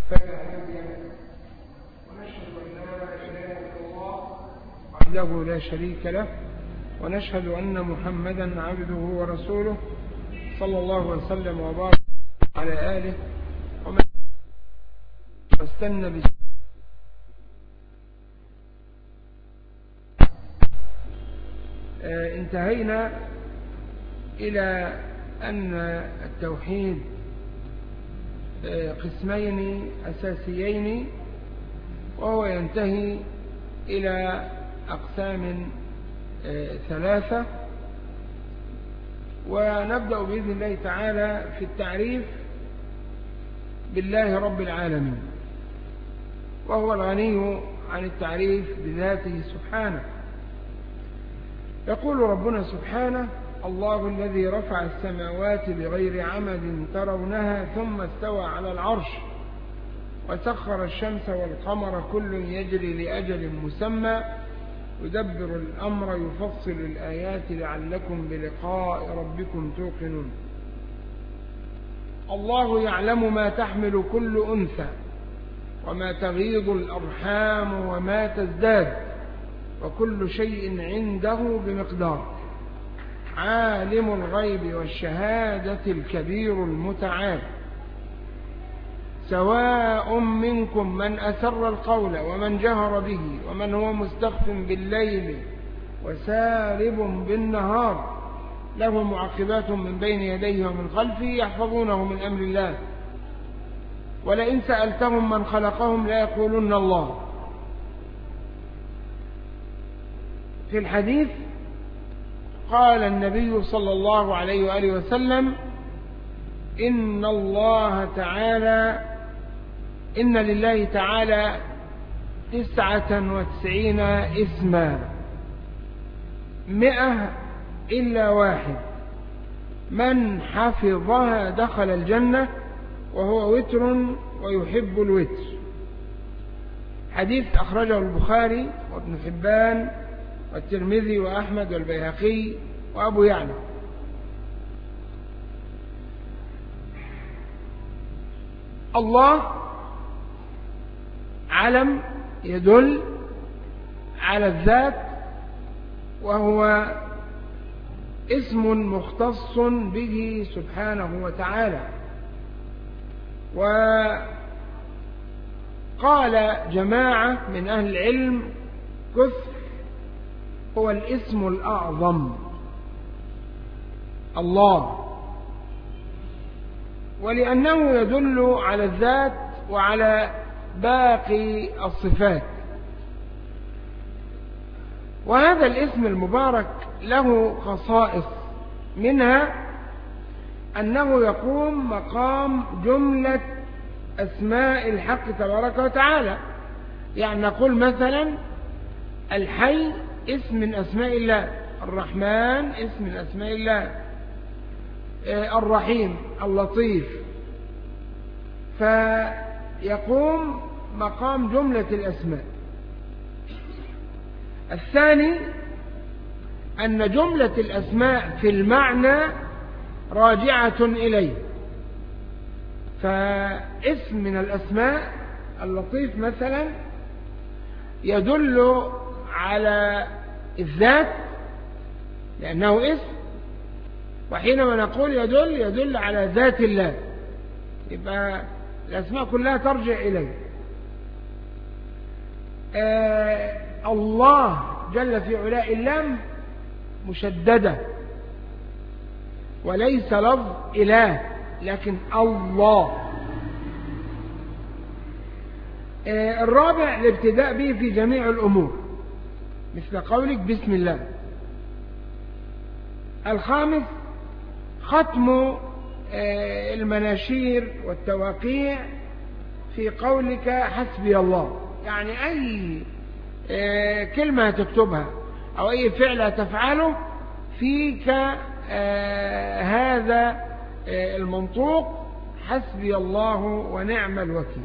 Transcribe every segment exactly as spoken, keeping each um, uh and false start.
فلا هادي له ونشهد أن لا إله إلا الله وحده لا شريك له ونشهد أن محمدا عبده ورسوله صلى الله وسلم وبارك على آله ومن واستنى بسنته. انتهينا إلى أن التوحيد قسمين أساسيين، وهو ينتهي إلى أقسام ثلاثة. ونبدأ بإذن الله تعالى في التعريف بالله رب العالمين، وهو الغني عن التعريف بذاته سبحانه. يقول ربنا سبحانه: الله الذي رفع السماوات بغير عمد ترونها ثم استوى على العرش وسخر الشمس والقمر كل يجري لأجل مسمى يدبر الأمر يفصل الآيات لعلكم بلقاء ربكم توقنون. الله يعلم ما تحمل كل أنثى وما تغيض الأرحام وما تزداد وكل شيء عنده بمقدار. عالم الغيب والشهادة الكبير المتعال. سواء منكم من أسر القول ومن جهر به ومن هو مستخف بالليل وسارب بالنهار له معقبات من بين يديه ومن خلفه يحفظونه من أمر الله ولئن سألتهم من خلقهم لا يقولون الله. في الحديث قال النبي صلى الله عليه وآله وسلم: إن الله تعالى إن لله تعالى تسعة وتسعين اسما مئة إلا واحد من حفظها دخل الجنة وهو وتر ويحب الوتر. حديث أخرجه البخاري وابن حبان والترمذي وأحمد والبيهقي وأبو يعلى. الله علم يدل على الذات، وهو اسم مختص به سبحانه وتعالى. وقال جماعة من أهل العلم: كثر هو الاسم الأعظم الله، ولأنه يدل على الذات وعلى باقي الصفات. وهذا الاسم المبارك له خصائص، منها أنه يقوم مقام جملة أسماء الحق تبارك وتعالى. يعني نقول مثلا الحي اسم من أسماء الله، الرحمن اسم من أسماء الله، الرحيم، اللطيف، فيقوم مقام جملة الأسماء. الثاني أن جملة الأسماء في المعنى راجعة إليه، فاسم من الأسماء اللطيف مثلا يدل على الذات لأنه اسم، وحينما نقول يدل يدل على ذات الله، يبقى الأسماء كلها ترجع إليه. آه الله جل في علاء اللام مشددة وليس لفظ إله لكن الله. آه الرابع الابتداء به في جميع الأمور مثل قولك بسم الله. الخامس ختم المناشير والتواقيع في قولك حسبي الله، يعني أي كلمة تكتبها أو أي فعل تفعله فيك هذا المنطوق حسبي الله ونعم الوكيل.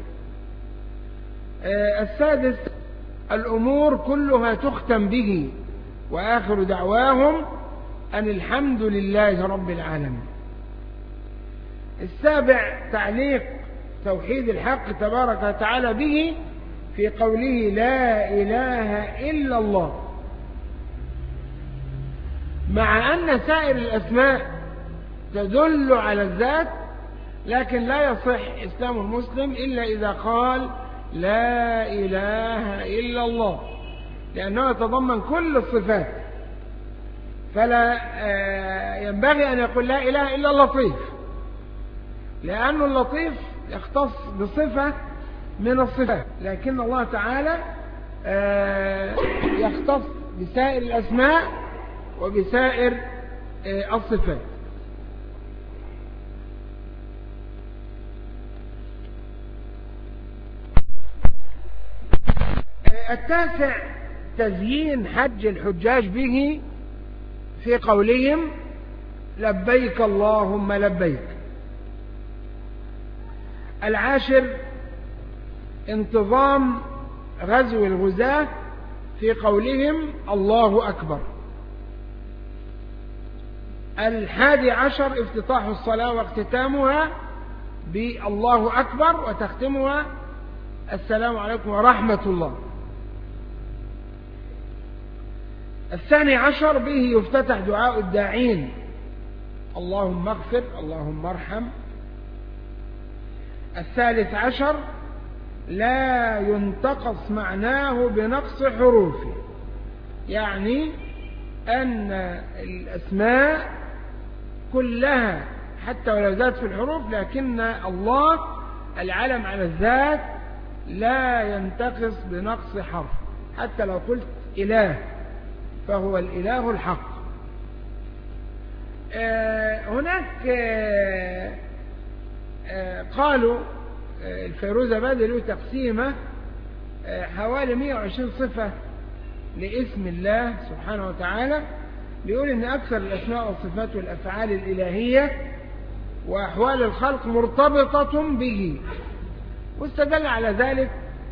السادس الأمور كلها تختم به، وآخر دعواهم أن الحمد لله رب العالمين. السابع تعليق توحيد الحق تبارك وتعالى به في قوله لا إله إلا الله، مع أن سائر الأسماء تدل على الذات، لكن لا يصح إسلام المسلم إلا إذا قال لا إله إلا الله، لأنه يتضمن كل الصفات، فلا ينبغي أن يقول لا إله إلا اللطيف، لأن اللطيف يختص بصفة من الصفات، لكن الله تعالى يختص بسائر الأسماء وبسائر الصفات. التاسع تزيين حج الحجاج به في قولهم لبيك اللهم لبيك. العاشر انتظام غزو الغزاة في قولهم الله أكبر. الحادي عشر افتتاح الصلاة واختتامها بالله أكبر وتختمها السلام عليكم ورحمة الله. الثاني عشر به يفتتح دعاء الداعين اللهم اغفر اللهم ارحم. الثالث عشر لا ينتقص معناه بنقص حروفه، يعني أن الأسماء كلها حتى ولو زادت في الحروف، لكن الله العلم على الذات لا ينتقص بنقص حرف، حتى لو قلت إله فهو الإله الحق. هناك قالوا الفيروزابادي له تقسيمة حوالي مئة وعشرين صفة لاسم الله سبحانه وتعالى، بيقول إن أكثر الأسماء والصفات والأفعال الإلهية وأحوال الخلق مرتبطة به، واستدل على ذلك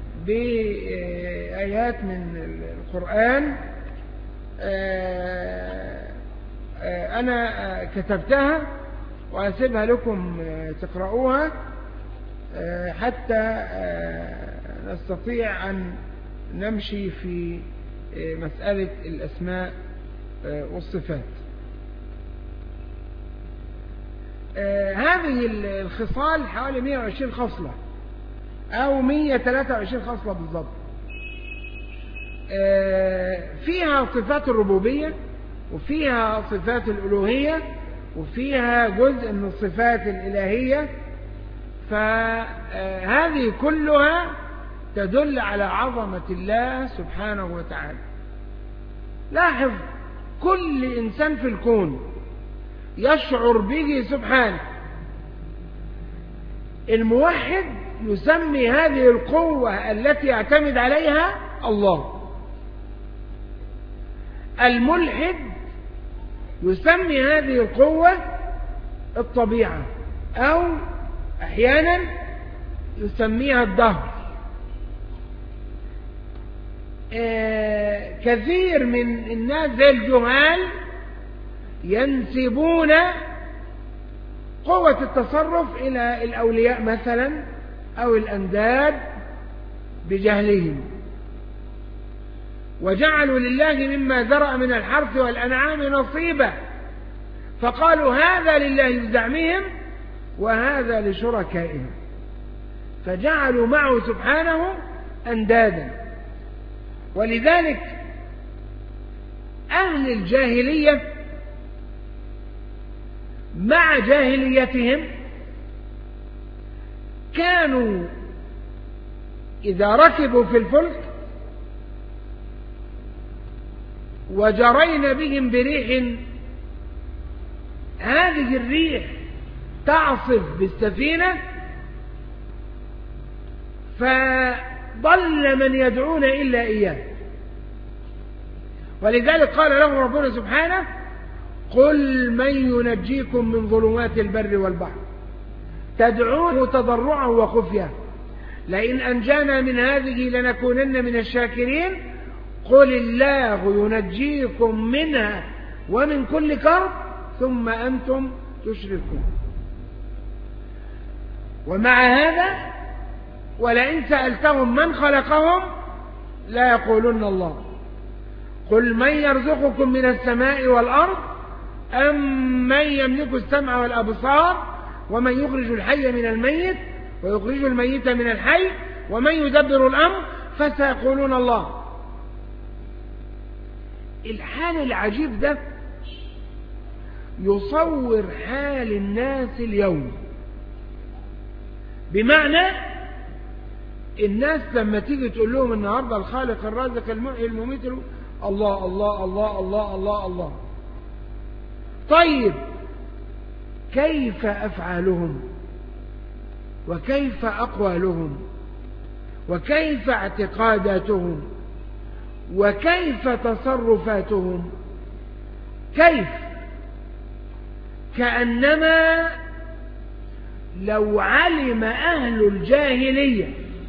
بآيات من القرآن أنا كتبتها وأسيبها لكم تقرؤوها حتى نستطيع أن نمشي في مسألة الأسماء والصفات. هذه الخصال حوالي مئة وعشرين خصلة أو مئة وثلاثة وعشرين خصلة بالضبط، فيها صفات الربوبية وفيها صفات الألوهية وفيها جزء من الصفات الإلهية، فهذه كلها تدل على عظمة الله سبحانه وتعالى. لاحظ كل إنسان في الكون يشعر به سبحانه. الموحد يسمي هذه القوة التي يعتمد عليها الله. الملحد يسمي هذه القوة الطبيعة، أو أحيانا يسميها الدهر. آه كثير من الناس زي الجهال ينسبون قوة التصرف إلى الأولياء مثلا أو الأنداد بجهلهم، وجعلوا لله مما ذرأ من الحرث والأنعام نصيبا، فقالوا هذا لله بزعمهم وهذا لشركائهم، فجعلوا معه سبحانه أندادا. ولذلك أهل الجاهلية مع جاهليتهم كانوا إذا ركبوا في الفلك وجرين بهم بريح، هذه الريح تعصف بالسفينة، فضل من يدعون إلا إياه. ولذلك قال لهم ربنا سبحانه قل من ينجيكم من ظلمات البر والبحر تدعوه تضرعا وخفيا لئن أنجانا من هذه لنكونن من الشاكرين قل الله ينجيكم منها ومن كل كرب ثم أنتم تشركون. ومع هذا ولئن سألتهم من خلقهم لا يقولون الله. قل من يرزقكم من السماء والأرض أم من يملك السمع والأبصار ومن يخرج الحي من الميت ويخرج الميت من الحي ومن يدبر الأمر فسيقولون الله. الحال العجيب ده يصور حال الناس اليوم، بمعنى الناس لما تيجي تقول لهم النهارده الخالق الرازق المحيي المميت الله الله الله الله الله الله. طيب كيف أفعالهم وكيف أقوالهم وكيف اعتقاداتهم وكيف تصرفاتهم؟ كيف؟ كأنما لو علم أهل الجاهلية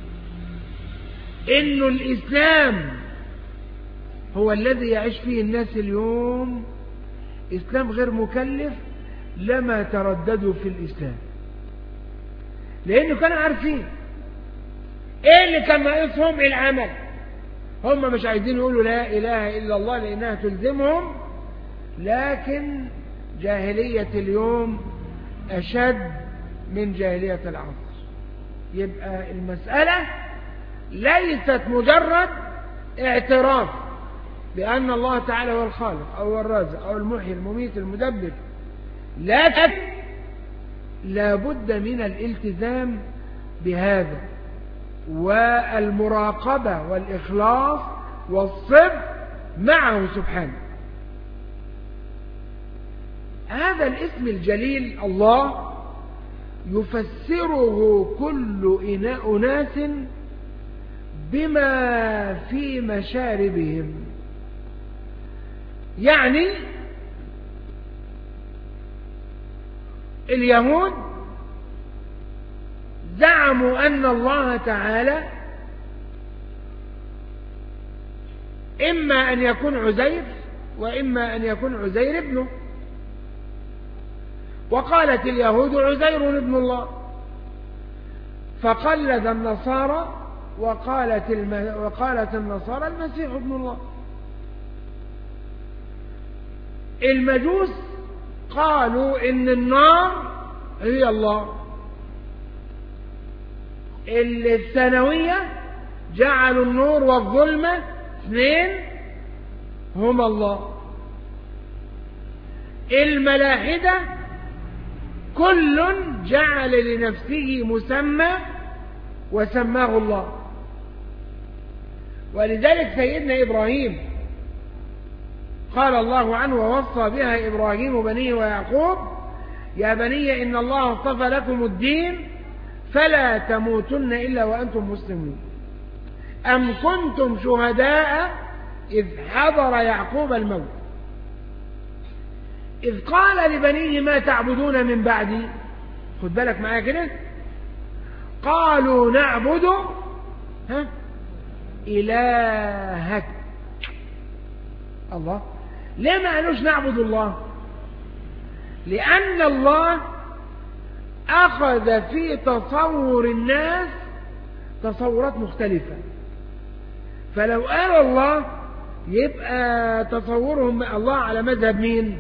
إن الإسلام هو الذي يعيش فيه الناس اليوم، إسلام غير مكلف، لما ترددوا في الإسلام، لأنه كانوا عارفين إيه اللي كان ناقصهم؟ العمل. هم مش عايزين يقولوا لا إله إلا الله لأنها تلزمهم، لكن جاهلية اليوم أشد من جاهلية العصر. يبقى المسألة ليست مجرد اعتراف بأن الله تعالى هو الخالق أو هو الرازق أو المحيي المميت المدبر، لكن لابد من الالتزام بهذا والمراقبة والإخلاص والصدق معه سبحانه. هذا الاسم الجليل الله يفسره كل أناس بما في مشاربهم. يعني اليهود زعموا أن الله تعالى إما أن يكون عزير وإما أن يكون عزير ابنه، وقالت اليهود عزير ابن الله، فقلد النصارى وقالت, الم... وقالت النصارى المسيح ابن الله. المجوس قالوا إن النار هي الله. الثانوية جعلوا النور والظلمة اثنين هما الله. الملاحدة كل جعل لنفسه مسمى وسماه الله. ولذلك سيدنا إبراهيم قال الله عنه ووصى بها إبراهيم بنيه ويعقوب يا بني إن الله اصطفى لكم الدين فلا تموتن إلا وأنتم مسلمون. أم كنتم شهداء إذ حضر يعقوب الموت إذ قال لبنيه ما تعبدون من بعدي. خد بالك معايا كده، قالوا نعبد ها إلهك الله. ليه ما قالوش نعبد الله؟ لأن الله أخذ في تصور الناس تصورات مختلفة، فلو قال الله يبقى تصورهم الله على مذهب مين؟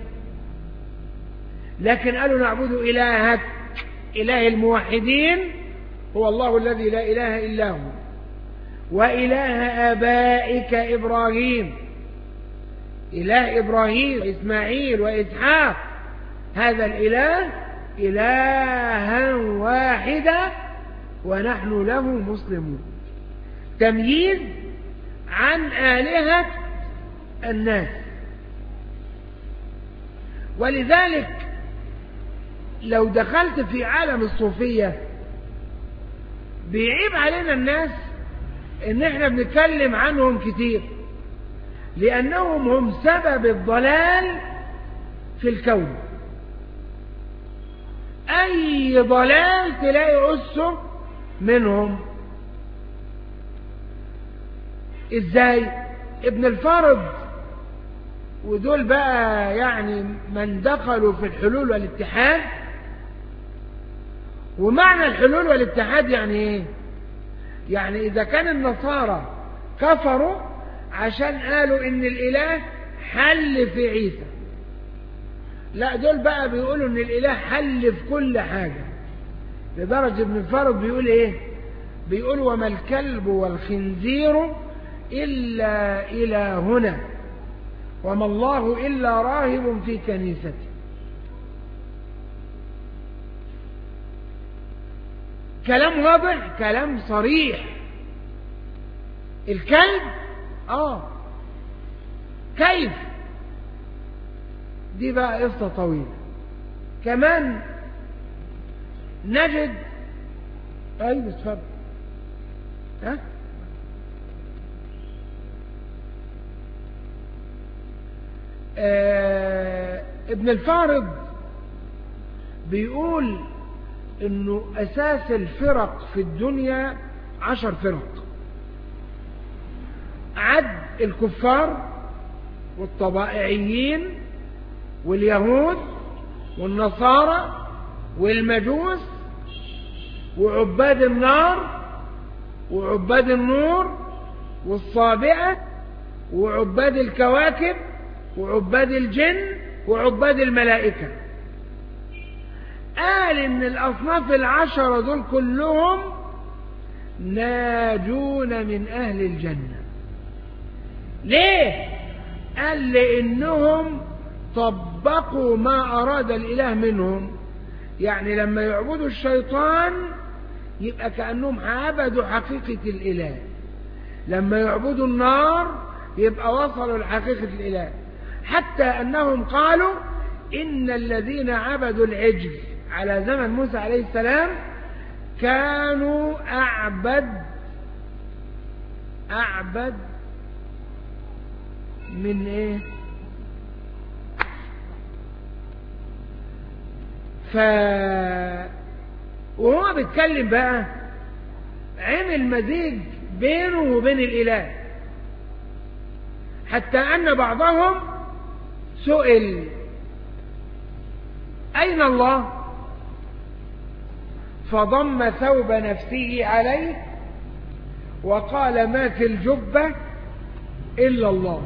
لكن قالوا نعبد إلهك، إله الموحدين هو الله الذي لا إله إلا هو، وإله آبائك إبراهيم، إله إبراهيم وإسماعيل وإسحاق، هذا الإله إلها واحدا ونحن له مسلمون. تمييز عن آلهة الناس. ولذلك لو دخلت في عالم الصوفية بيعيب علينا الناس ان احنا بنتكلم عنهم كتير، لأنهم هم سبب الضلال في الكون. أي ضلال تلاقي أسه منهم. إزاي؟ ابن الفارض ودول بقى يعني من دخلوا في الحلول والاتحاد، ومعنى الحلول والاتحاد يعني ايه؟ يعني اذا كان النصارى كفروا عشان قالوا ان الاله حل في عيسى، لا دول بقى بيقولوا ان الاله حل في كل حاجة، لدرجة ابن الفارض بيقول ايه؟ بيقول وما الكلب والخنزير الا الهنا وما الله الا راهب في كنيسته. كلام واضح، كلام صريح. الكلب اه كيف؟ دي بقى قصة طويلة. كمان نجد ايوه اتفضل. ها آه ابن الفارض بيقول انه اساس الفرق في الدنيا عشر فرق، عد الكفار والطبائعيين واليهود والنصارى والمجوس وعباد النار وعباد النور والصابئة وعباد الكواكب وعباد الجن وعباد الملائكة. قال ان الاصناف العشرة دول كلهم ناجون من اهل الجنة. ليه؟ قال لانهم طبقوا ما اراد الاله منهم. يعني لما يعبدوا الشيطان يبقى كأنهم عبدوا حقيقة الاله، لما يعبدوا النار يبقى وصلوا لحقيقة الاله. حتى انهم قالوا ان الذين عبدوا العجل على زمن موسى عليه السلام كانوا أعبد أعبد من إيه؟ ف وهو بيتكلم بقى عمل مزيج بينه وبين الإله، حتى أن بعضهم سئل أين الله؟ فضم ثوب نفسه عليه وقال ما في الجبة إلا الله.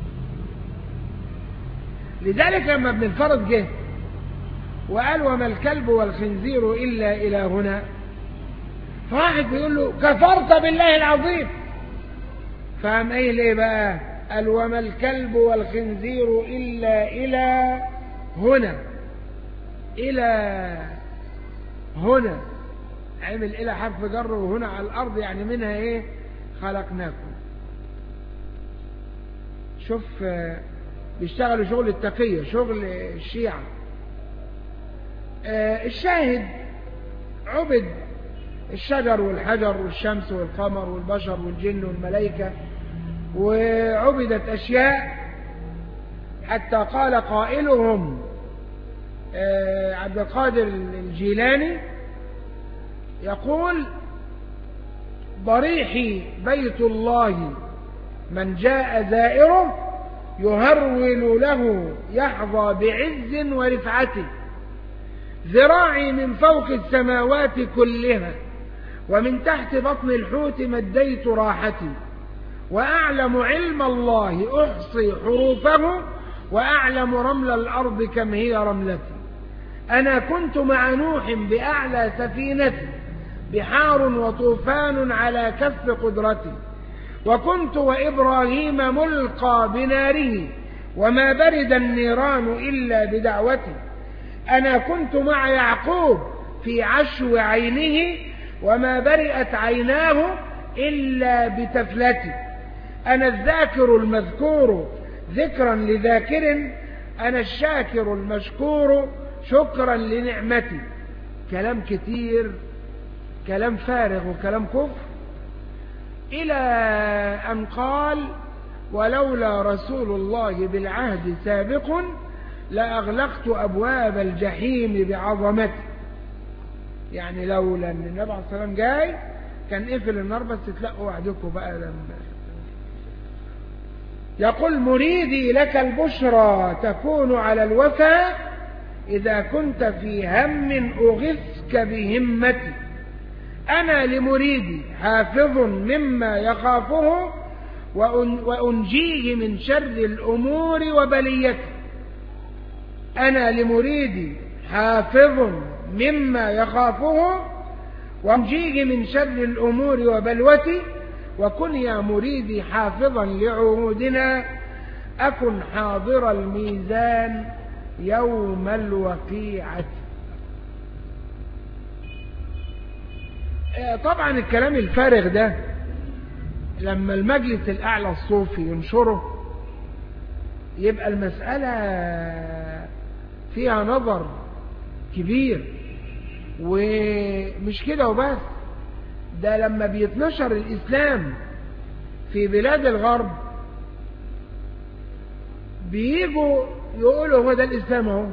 لذلك لما ابن الفارض جه وقال وما الكلب والخنزير إلا إلهنا، فواحد بيقول له كفرت بالله العظيم، فقام قايل ايه بقى؟ قال وما الكلب والخنزير إلا إلى هنا. إلى هنا عمل إلى حرف جر، وهنا على الأرض يعني منها إيه؟ خلقناكم. شوف بيشتغلوا شغل التقية، شغل الشيعة. الشاهد عبد الشجر والحجر والشمس والقمر والبشر والجن والملائكة، وعبدت أشياء حتى قال قائلهم عبد القادر الجيلاني يقول ضريحي بيت الله من جاء زائره يهرول له يحظى بعز ورفعته، ذراعي من فوق السماوات كلها ومن تحت بطن الحوت مديت راحتي، وأعلم علم الله أحصي حروفه وأعلم رمل الأرض كم هي رملتي. أنا كنت مع نوح بأعلى سفينتي بحار وطوفان على كف قدرتي، وكنت وإبراهيم ملقى بناره وما برد النيران إلا بدعوتي. أنا كنت مع يعقوب في عشو عينه وما برئت عيناه إلا بتفلتي. أنا الذاكر المذكور ذكرا لذاكر، أنا الشاكر المشكور شكرا لنعمتي. كلام كتير، كلام فارغ وكلام كفر، إلى أن قال ولولا رسول الله بالعهد سابق لأغلقت أبواب الجحيم بعظمتي. يعني لولا أن النبي عليه الصلاة والسلام جاي كان قفل النار، بس تلاقوا وحدكم بقى. لما يقول مريدي لك البشرى تكون على الوفا إذا كنت في هم أغثك بهمتي. أنا لمريدي حافظ مما يخافه وأنجيه من شر الأمور وبليته. أنا لمريدي حافظ مما يخافه وأنجيه من شر الأمور وبلوتي. وكن يا مريدي حافظا لعهودنا أكن حاضر الميزان يوم الوقيعة. طبعا الكلام الفارغ ده لما المجلس الأعلى الصوفي ينشره يبقى المسألة فيها نظر كبير. ومش كده وبس، ده لما بيتنشر الإسلام في بلاد الغرب بيجوا يقولوا هو ده الإسلام اهو،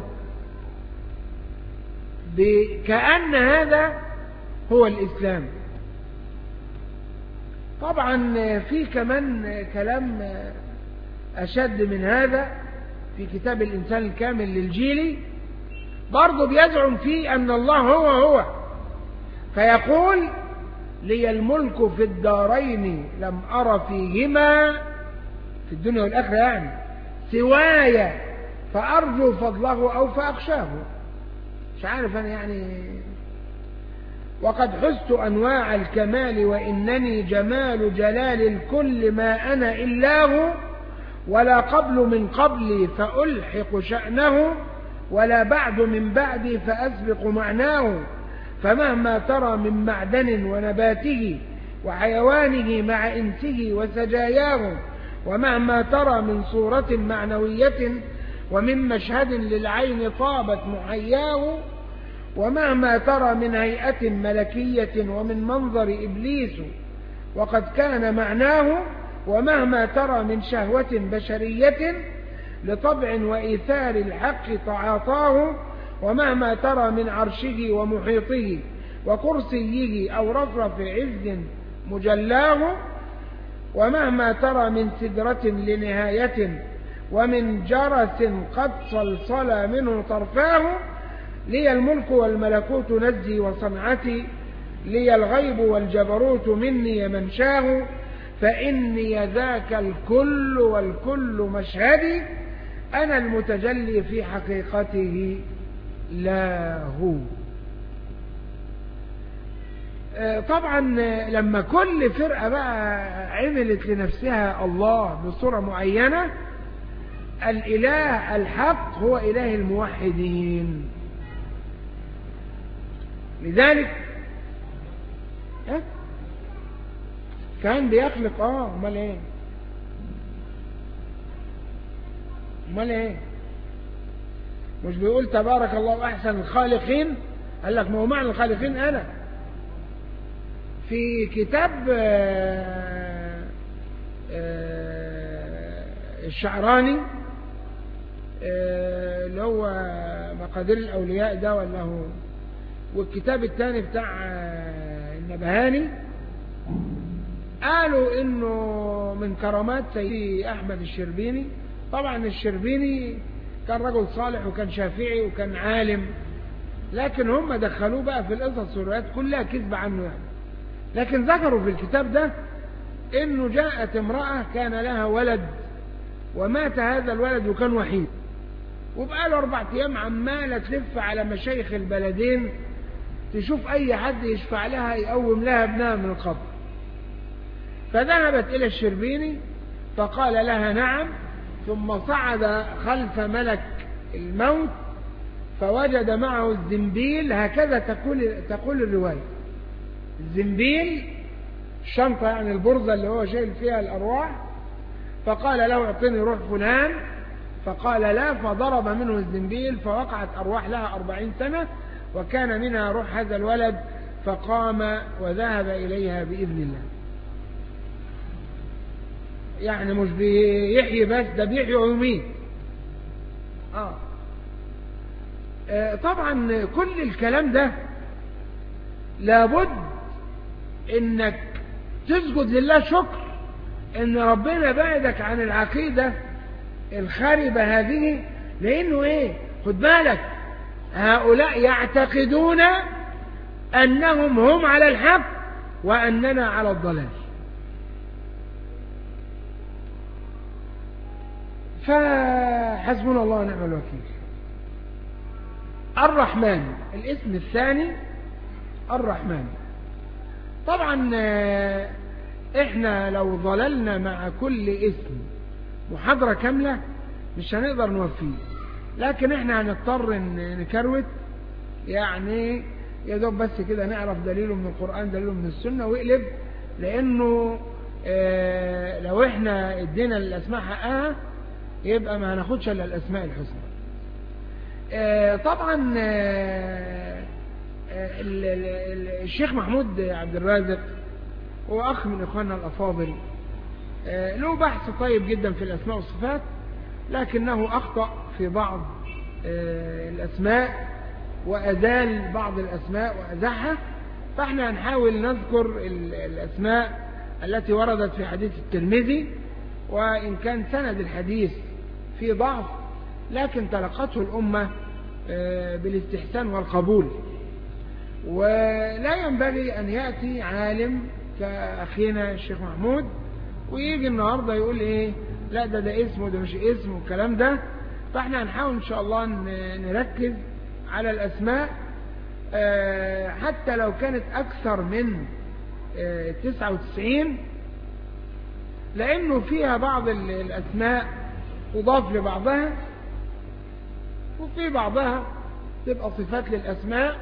كأن هذا هو الإسلام. طبعا في كمان كلام أشد من هذا في كتاب الإنسان الكامل للجيلي، برضه بيزعم فيه أن الله هو هو، فيقول لي الملك في الدارين لم أرى فيهما، في الدنيا والآخرة يعني، سواي فأرجو فضله أو فأخشاه. مش عارف أنا يعني. وقد حزت أنواع الكمال وإنني جمال جلال الكل ما أنا إلاه، ولا قبل من قبلي فألحق شأنه، ولا بعد من بعدي فأسبق معناه. فمهما ترى من معدن ونباته وحيوانه مع إنسه وسجاياه، ومهما ترى من صورة معنوية ومن مشهد للعين طابت محياه، ومهما ترى من هيئة ملكية ومن منظر إبليس وقد كان معناه، ومهما ترى من شهوة بشرية لطبع وإيثار الحق تعاطاه، ومهما ترى من عرشه ومحيطه وكرسيه أو رفرف عز مجلاه، ومهما ترى من سدرة لنهاية ومن جرس قد صلصل منه طرفاه، لي الملك والملكوت نزي وصنعتي، لي الغيب والجبروت مني منشاه، فإني ذاك الكل والكل مشهدي، أنا المتجلي في حقيقته لا هو. طبعا لما كل فرقة بقى عملت لنفسها الله بصورة معينة، الإله الحق هو إله الموحدين. لذلك أه؟ كان بيخلق اه امال ايه امال ايه مش بيقول تبارك الله احسن الخالقين؟ قال لك ما هو معنى الخالقين انا. في كتاب آآ آآ الشعراني اللي هو مقادير الاولياء ده ولا هو، والكتاب الثاني بتاع النبهاني، قالوا انه من كرامات سيدي احمد الشربيني. طبعا الشربيني كان رجل صالح وكان شافعي وكان عالم، لكن هم دخلوه بقى في القصص والروايات كلها كذب عنه يعني. لكن ذكروا في الكتاب ده انه جاءت امرأة كان لها ولد ومات هذا الولد وكان وحيد، وبقى له اربع ايام عمالة تلف على مشايخ البلدين تشوف اي حد يشفع لها يقوم لها ابنها من القبر. فذهبت الى الشربيني فقال لها نعم، ثم صعد خلف ملك الموت فوجد معه الزنبيل، هكذا تقول تقول الرواية. الزنبيل الشنطة يعني البرزة اللي هو شايل فيها الأرواح. فقال له اعطني روح فلان، فقال لا، فضرب منه الزنبيل فوقعت أرواح لها أربعين سنة، وكان منها روح هذا الولد، فقام وذهب إليها بإذن الله. يعني مش بيحيي بس، ده بيحيي ويميت. آه. آه طبعا كل الكلام ده لابد انك تسجد لله شكر ان ربنا بعدك عن العقيدة الخاربة هذه. لانه ايه، خد بالك، هؤلاء يعتقدون أنهم هم على الحق وأننا على الضلال. فحسبنا الله ونعم الوكيل. الرحمن الاسم الثاني الرحمن. طبعا احنا لو ظللنا مع كل اسم محاضرة كاملة مش هنقدر نوفيه، لكن احنا هنضطر نكروت، يعني يا دوب بس كده نعرف دليله من القرآن دليله من السنة ويقلب، لأنه اه لو احنا ادينا للأسماء حقها يبقى ما هناخدش الا الأسماء الحسنى. اه طبعا اه الشيخ محمود عبد الرازق هو أخ من إخواننا الأفاضل، اه له بحث طيب جدا في الأسماء والصفات، لكنه أخطأ في بعض اه الأسماء وأزال بعض الأسماء وأزحها. فإحنا هنحاول نذكر الأسماء التي وردت في حديث الترمذي، وإن كان سند الحديث في ضعف لكن تلقته الأمة بالاستحسان والقبول. ولا ينبغي أن يأتي عالم كأخينا الشيخ محمود ويجي النهاردة يقول إيه لا ده ده اسم وده مش اسم والكلام ده. فإحنا هنحاول إن شاء الله نركز على الأسماء حتى لو كانت أكثر من تسعة وتسعين، لأنه فيها بعض الأسماء تضاف لبعضها وفي بعضها تبقى صفات للأسماء.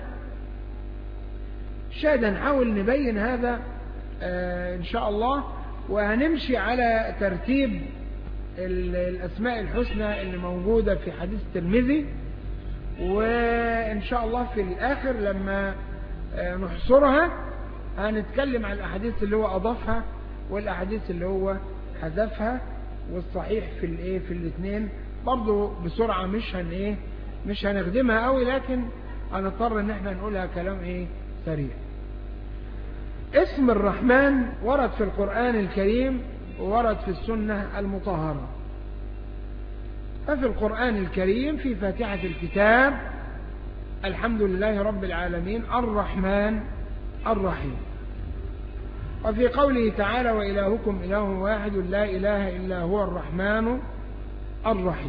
شاهد هنحاول نبين هذا إن شاء الله، وهنمشي على ترتيب الأسماء الحسنى اللي موجودة في حديث الترمذي، وإن شاء الله في الآخر لما نحصرها هنتكلم عن الأحاديث اللي هو أضافها والأحاديث اللي هو حذفها، والصحيح في الايه في الاثنين برضو بسرعة، مش هن ايه مش هنخدمها قوي، لكن هنضطر ان احنا نقولها كلام ايه سريع. اسم الرحمن ورد في القرآن الكريم وورد في السنة المطهرة. ففي القرآن الكريم في فاتحة الكتاب الحمد لله رب العالمين الرحمن الرحيم. وفي قوله تعالى وإلهكم إله واحد لا إله إلا هو الرحمن الرحيم.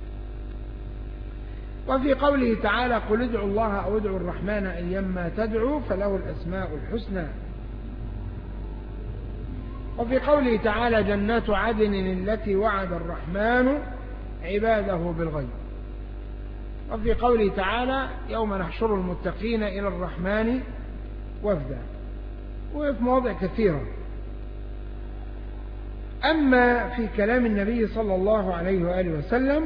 وفي قوله تعالى قل ادعوا الله أو ادعوا الرحمن أيما تدعوا فله الأسماء الحسنى. وفي قوله تعالى جنات عدن التي وعد الرحمن عباده بالغيب. وفي قوله تعالى يوم نحشر المتقين إلى الرحمن وفدا، وفي مواضع كثيرة. أما في كلام النبي صلى الله عليه وآله وسلم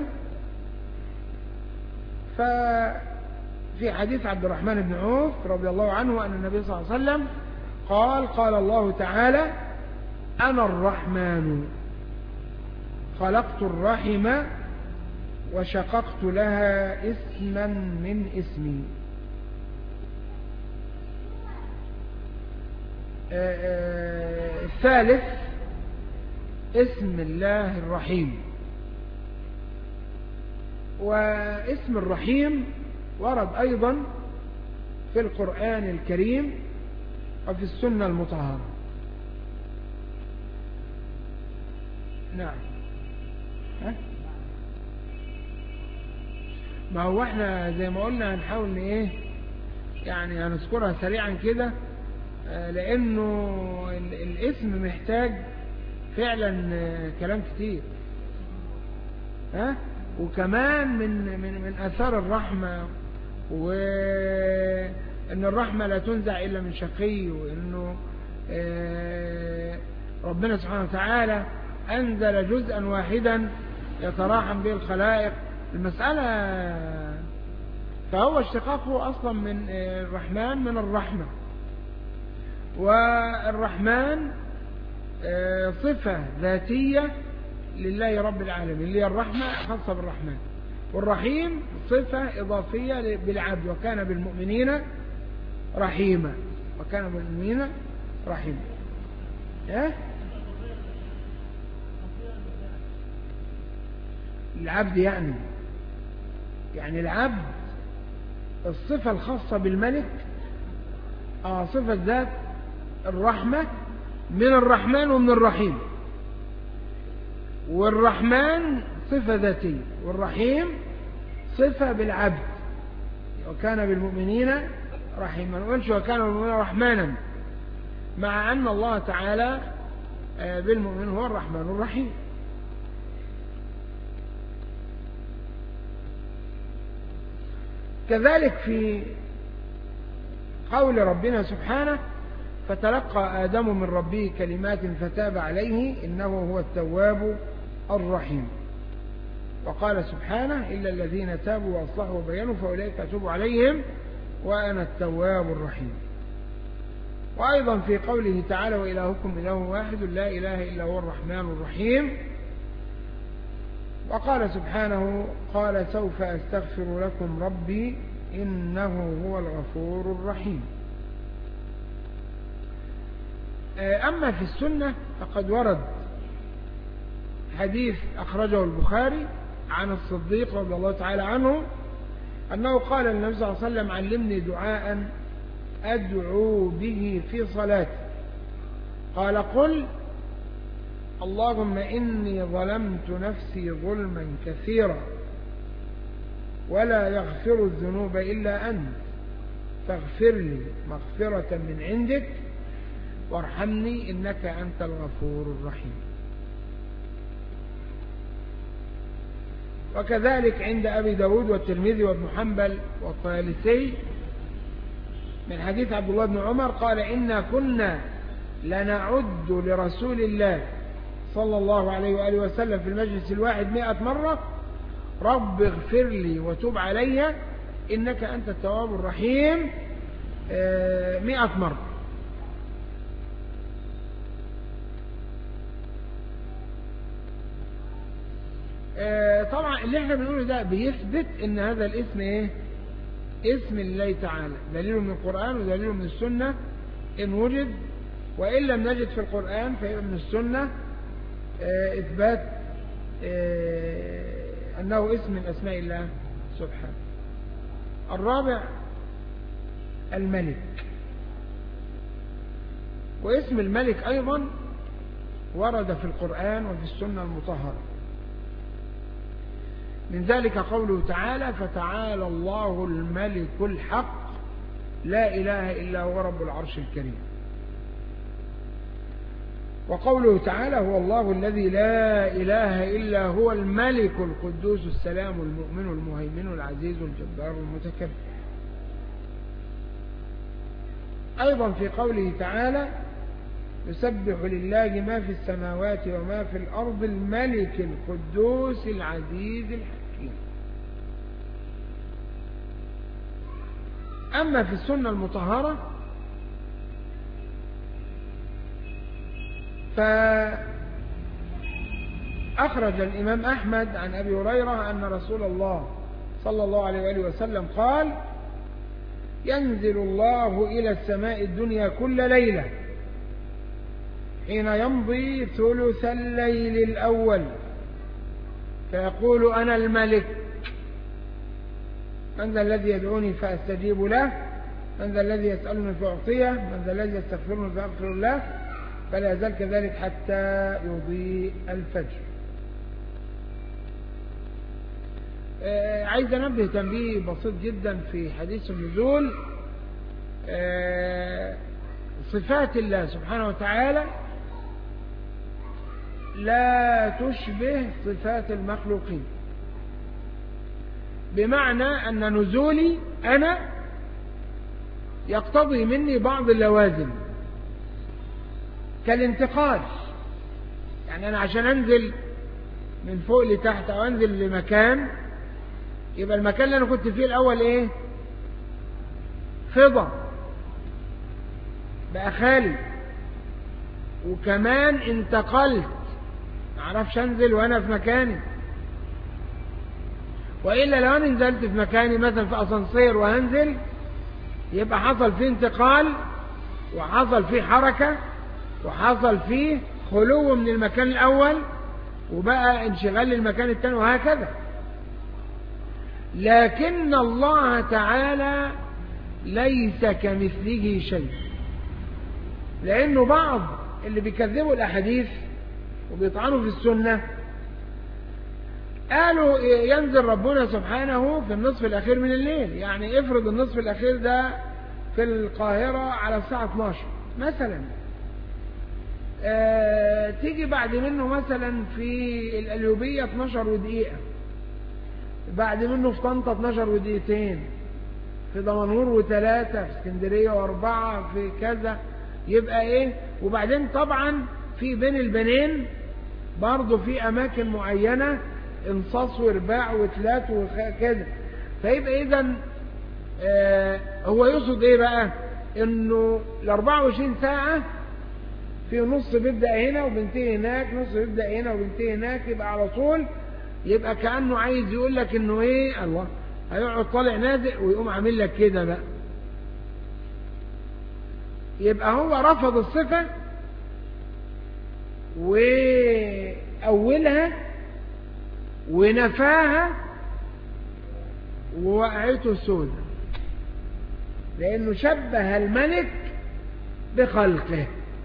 ففي حديث عبد الرحمن بن عوف رضي الله عنه أن النبي صلى الله عليه وسلم قال قال الله تعالى أنا الرحمن خلقت الرحم وشققت لها اسما من اسمي. الثالث اسم الله الرحيم. واسم الرحيم ورد أيضا في القرآن الكريم وفي السنة المطهرة. نعم. ها؟ ما هو احنا زي ما قلنا هنحاول ايه يعني هنذكرها سريعا كده، لانه الاسم محتاج فعلا كلام كتير. ها؟ وكمان من من من اثار الرحمه، وان الرحمه لا تنزع الا من شقي، وانه ربنا سبحانه وتعالى انزل جزءا واحدا يتراحم به الخلائق. المساله فهو اشتقاقه اصلا من الرحمن من الرحمه، والرحمن صفه ذاتيه لله رب العالمين اللي هي الرحمة خاصة بالرحمن، والرحيم صفة إضافية بالعبد وكان بالمؤمنين رحيما وكان بالمؤمنين رحيما. إيه؟ العبد يعني يعني العبد الصفة الخاصة بالملك آه صفة ذات الرحمة من الرحمن ومن الرحيم، والرحمن صفة ذاتية، والرحيم صفة بالعبد، وكان بالمؤمنين رحيما، وقالش وكان بالمؤمنين رحمانا، مع أن الله تعالى بالمؤمن هو الرحمن الرحيم. كذلك في قول ربنا سبحانه فتلقى آدم من ربه كلمات فتاب عليه إنه هو التواب الرحيم. وقال سبحانه إلا الذين تابوا وأصلحوا وبينوا فأولئك أتوب عليهم وأنا التواب الرحيم. وأيضا في قوله تعالى وإلهكم إله واحد لا إله إلا هو الرحمن الرحيم. وقال سبحانه قال سوف أستغفر لكم ربي إنه هو الغفور الرحيم. أما في السنة فقد ورد حديث أخرجه البخاري عن الصديق رضي الله تعالى عنه أنه قال للنبي صلى الله عليه وسلم علمني دعاء أدعو به في صلاتي. قال قل اللهم إني ظلمت نفسي ظلما كثيرا ولا يغفر الذنوب إلا أنت فاغفر لي مغفرة من عندك وارحمني إنك أنت الغفور الرحيم. وكذلك عند أبي داود والترمذي وابن حنبل والطيالسي من حديث عبد الله بن عمر قال إنا كنا لنعد لرسول الله صلى الله عليه وآله وسلم في المجلس الواحد مئة مرة رب اغفر لي وتوب علي إنك أنت التواب الرحيم مئة مرة. طبعا اللي احنا بنقوله ده بيثبت ان هذا الاسم ايه اسم الله تعالى، دليله من القرآن ودليله من السنة ان وجد، وإن لم نجد في القرآن فيبقى من السنة إثبات أنه اسم من أسماء الله سبحانه. الرابع الملك. واسم الملك أيضا ورد في القرآن وفي السنة المطهرة، من ذلك قوله تعالى فتعالى الله الملك الحق لا إله إلا هو رب العرش الكريم. وقوله تعالى هو الله الذي لا إله إلا هو الملك القدوس السلام المؤمن المهيمن العزيز الجبار المتكبر. أيضا في قوله تعالى يسبح لله ما في السماوات وما في الأرض الملك القدوس العزيز الحكيم. أما في السنة المطهرة فأخرج الإمام أحمد عن أبي هريرة أن رسول الله صلى الله عليه وآله وسلم قال ينزل الله إلى السماء الدنيا كل ليلة حين يمضي ثلث الليل الأول فيقول أنا الملك من ذا الذي يدعوني فأستجيب له من ذا الذي يسألني فأعطيه من ذا الذي يستغفرني فأغفر له فلا يزال كذلك حتى يضيء الفجر. آه عايز أنبه تنبيه بسيط جدا في حديث النزول. آه صفات الله سبحانه وتعالى لا تشبه صفات المخلوقين، بمعنى أن نزولي أنا يقتضي مني بعض اللوازم كالانتقال. يعني أنا عشان أنزل من فوق لتحت أو أنزل لمكان يبقى المكان اللي أنا كنت فيه الأول إيه فضة بقى خالي، وكمان انتقلت معرفش أنزل وأنا في مكاني. وإلا لو أنا نزلت في مكاني مثلا في أسانسير وهنزل يبقى حصل فيه انتقال وحصل فيه حركة وحصل فيه خلو من المكان الأول وبقى انشغال للمكان الثاني وهكذا. لكن الله تعالى ليس كمثله شيء. لأنه بعض اللي بيكذبوا الأحاديث وبيطعنوا في السنة قالوا ينزل ربنا سبحانه في النصف الأخير من الليل. يعني افرض النصف الأخير ده في القاهرة على الساعة اثناشر مثلا، آه تيجي بعد منه مثلا في القليوبية اثناشر ودقيقة، بعد منه في طنطا اثناشر ودقيقتين، في دمنهور وثلاثة، في اسكندرية واربعة، في كذا، يبقى ايه. وبعدين طبعا في بين البنين برضه في اماكن معينة انصاص ورباع وثلاث وكذا. فيبقى اذا آه هو يقصد ايه بقى؟ انه ال أربعة وعشرين ساعة في نص بيبدأ هنا وبنتهي هناك، نص بيبدأ هنا وبنتهي هناك، يبقى على طول يبقى كأنه عايز يقول لك انه ايه، الله هيقعد طالع نازل ويقوم عامل لك كده بقى. يبقى هو رفض الصفة وأولها ونفاها ووقعته سودة، لأنه شبه الملك بخلقه.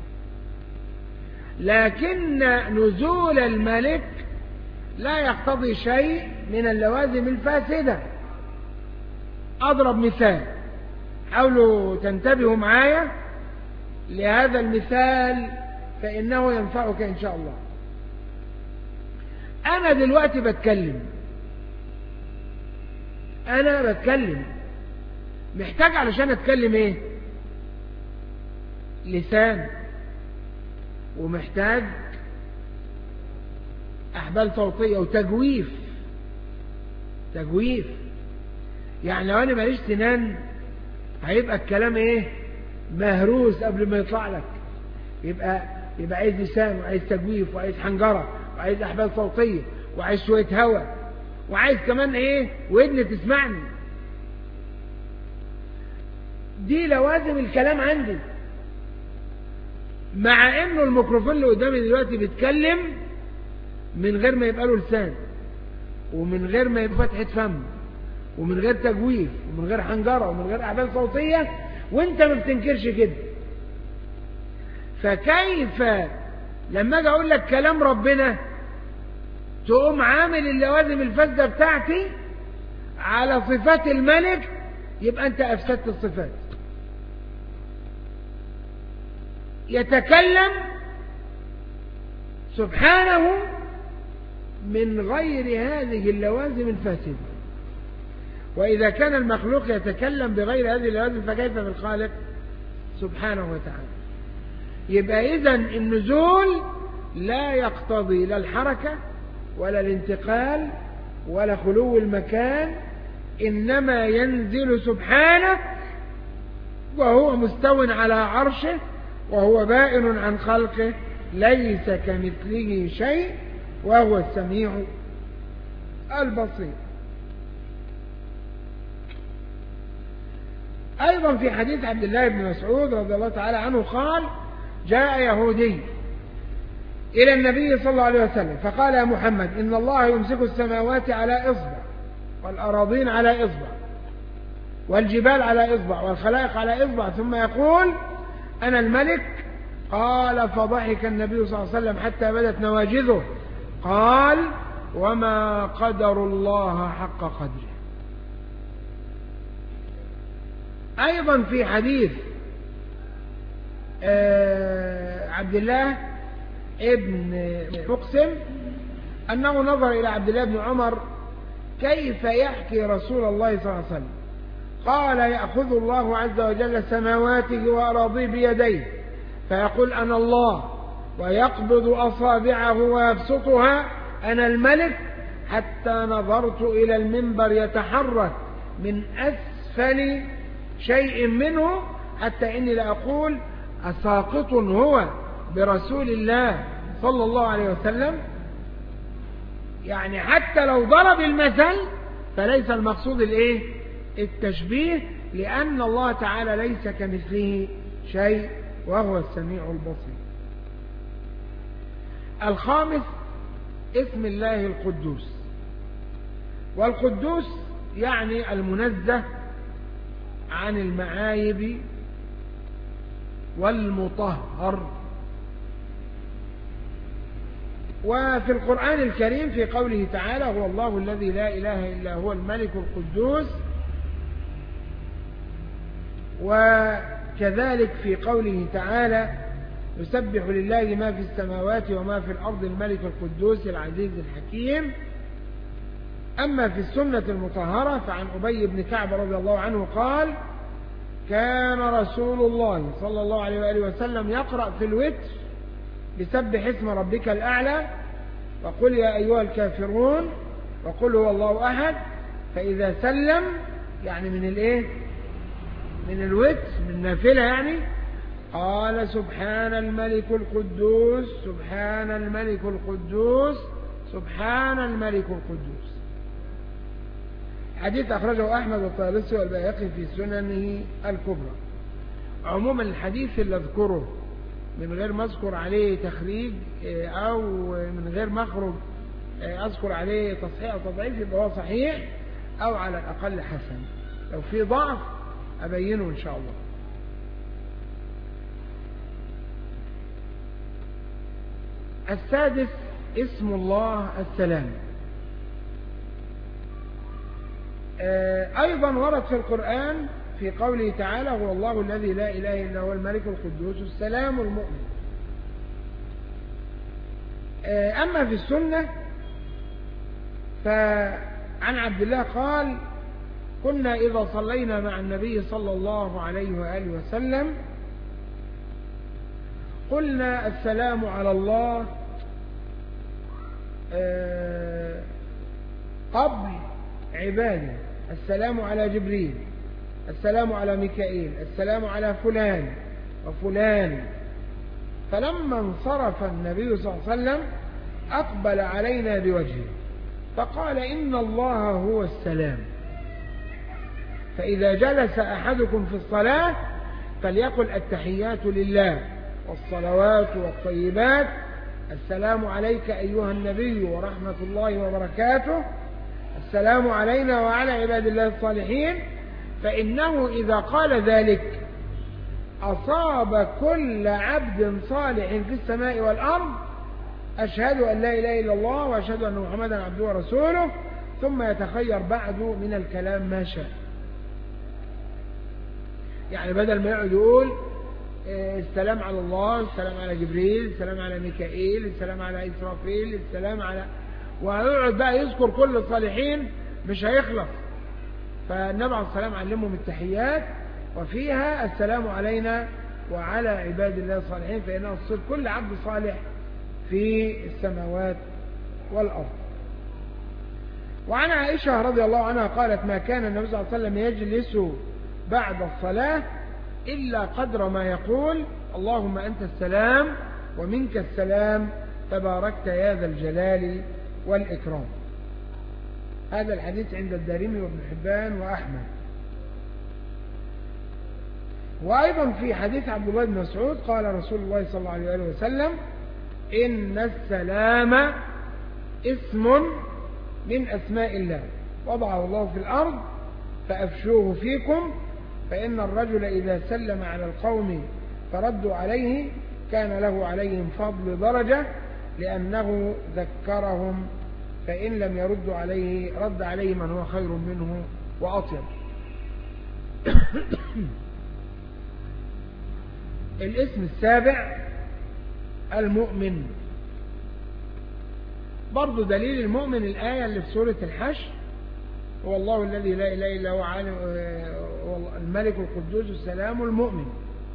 لكن نزول الملك لا يقتضي شيء من اللوازم الفاسدة. أضرب مثال، حاولوا تنتبهوا معايا لهذا المثال فإنه ينفعك إن شاء الله. أنا دلوقتي بتكلم، أنا بتكلم محتاج علشان أتكلم إيه؟ لسان، ومحتاج أحبال صوتية وتجويف. تجويف يعني لو أنا ماليش سنان هيبقى الكلام إيه؟ مهروس قبل ما يطلع لك. يبقى يبقى عايز لسان، وعايز تجويف، وعايز حنجرة، وعايز أحبال صوتية، وعايز شوية هواء، وعايز كمان إيه؟ ودن تسمعني. دي لوازم الكلام عندي. مع إنه الميكروفون اللي قدامي دلوقتي بيتكلم من غير ما يبقى له لسان، ومن غير ما يبقى فتحة فم، ومن غير تجويف، ومن غير حنجرة، ومن غير أحبال صوتية، وانت ما بتنكرش كده. فكيف لما اجي اقول لك كلام ربنا تقوم عامل اللوازم الفاسدة بتاعتي على صفات الملك؟ يبقى انت افسدت الصفات. يتكلم سبحانه من غير هذه اللوازم الفاسدة. وإذا كان المخلوق يتكلم بغير هذه اللوازم فكيف بالخالق سبحانه وتعالى؟ يبقى إذن النزول لا يقتضي لا الحركة ولا الانتقال ولا خلو المكان، إنما ينزل سبحانه وهو مستو على عرشه وهو بائن عن خلقه، ليس كمثله شيء وهو السميع البصير. أيضا في حديث عبد الله بن مسعود رضي الله تعالى عنه قال: جاء يهودي إلى النبي صلى الله عليه وسلم فقال: يا محمد، إن الله يمسك السماوات على إصبع، والأراضين على إصبع، والجبال على إصبع، والخلائق على إصبع، ثم يقول: أنا الملك. قال: فضحك النبي صلى الله عليه وسلم حتى بدت نواجذه. قال: وما قدر الله حق قدره. أيضا في حديث عبد الله ابن مقسم أنه نظر إلى عبد الله بن عمر كيف يحكي رسول الله صلى الله عليه وسلم. قال: يأخذ الله عز وجل سماواته وأراضيه بيديه فيقول: أنا الله، ويقبض أصابعه ويبسطها: أنا الملك، حتى نظرت إلى المنبر يتحرك من أسفل شيء منه حتى إني لأقول: أساقط هو برسول الله صلى الله عليه وسلم. يعني حتى لو ضرب المثل فليس المقصود الايه؟ التشبيه، لأن الله تعالى ليس كمثله شيء وهو السميع البصير. الخامس اسم الله القدوس. والقدوس يعني المنزه عن المعايب والمطهر. وفي القرآن الكريم في قوله تعالى هو الله الذي لا إله إلا هو الملك القدوس، وكذلك في قوله تعالى يسبح لله ما في السماوات وما في الأرض الملك القدوس العزيز الحكيم. أما في السنة المطهرة فعن أبي بن كعب رضي الله عنه قال كان رسول الله صلى الله عليه وآله وسلم يقرأ في الوتر بسبح اسم ربك الأعلى وقل يا أيها الكافرون وقل هو الله أحد، فإذا سلم يعني من الإيه؟ من الوتر من النافلة يعني قال سبحان الملك القدوس سبحان الملك القدوس سبحان الملك القدوس. حديث أخرجه أحمد والطيالسي والبيهقي في سننه الكبرى. عموما الحديث اللي أذكره من غير ما أذكر عليه تخريج أو من غير ما أخرج أذكر عليه تصحيح أو تضعيف يبقى هو صحيح أو على الأقل حسن، لو في ضعف أبينه إن شاء الله. السادس اسم الله السلام. أيضا ورد في القرآن في قوله تعالى هو الله الذي لا إله إلا هو الملك القدوس السلام المؤمن. أما في السنة فعن عبد الله قال كنا إذا صلينا مع النبي صلى الله عليه وآله وسلم قلنا السلام على الله قبل عباده، السلام على جبريل، السلام على ميكائيل، السلام على فلان وفلان. فلما انصرف النبي صلى الله عليه وسلم أقبل علينا بوجهه فقال إن الله هو السلام، فإذا جلس أحدكم في الصلاة فليقل التحيات لله والصلوات والطيبات السلام عليك أيها النبي ورحمة الله وبركاته، السلام علينا وعلى عباد الله الصالحين، فإنه إذا قال ذلك أصاب كل عبد صالح في السماء والأرض أشهد أن لا إله إلا الله وأشهد أن محمدا عبده ورسوله، ثم يتخير بعد من الكلام ما شاء. يعني بدل ما يقعد يقول السلام على الله، السلام على جبريل، السلام على ميكائيل، السلام على إسرافيل، السلام على، ويقعد بقى يذكر كل الصالحين مش هيخلص. فالنبي عليه السلام علمهم التحيات وفيها السلام علينا وعلى عباد الله الصالحين، فإنه تصير كل عبد صالح في السماوات والأرض. وعن عائشة رضي الله عنها قالت ما كان النبي صلى الله عليه وسلم يجلس بعد الصلاة إلا قدر ما يقول اللهم أنت السلام ومنك السلام تباركت يا ذا الجلال والإكرام. هذا الحديث عند الدارمي وابن حبان وأحمد. وأيضا في حديث عبد الله بن مسعود قال رسول الله صلى الله عليه وسلم إن السلام اسم من أسماء الله وضعه الله في الأرض فأفشوه فيكم، فإن الرجل إذا سلم على القوم فردوا عليه كان له عليهم فضل درجة لأنه ذكرهم، فإن لم يردوا عليه رد عليه من هو خير منه وأطيب. الاسم السابع المؤمن. برضو دليل المؤمن الآية اللي في سورة الحشر هو الله الذي لا إله إلا هو عالم الملك القدوس السلام المؤمن.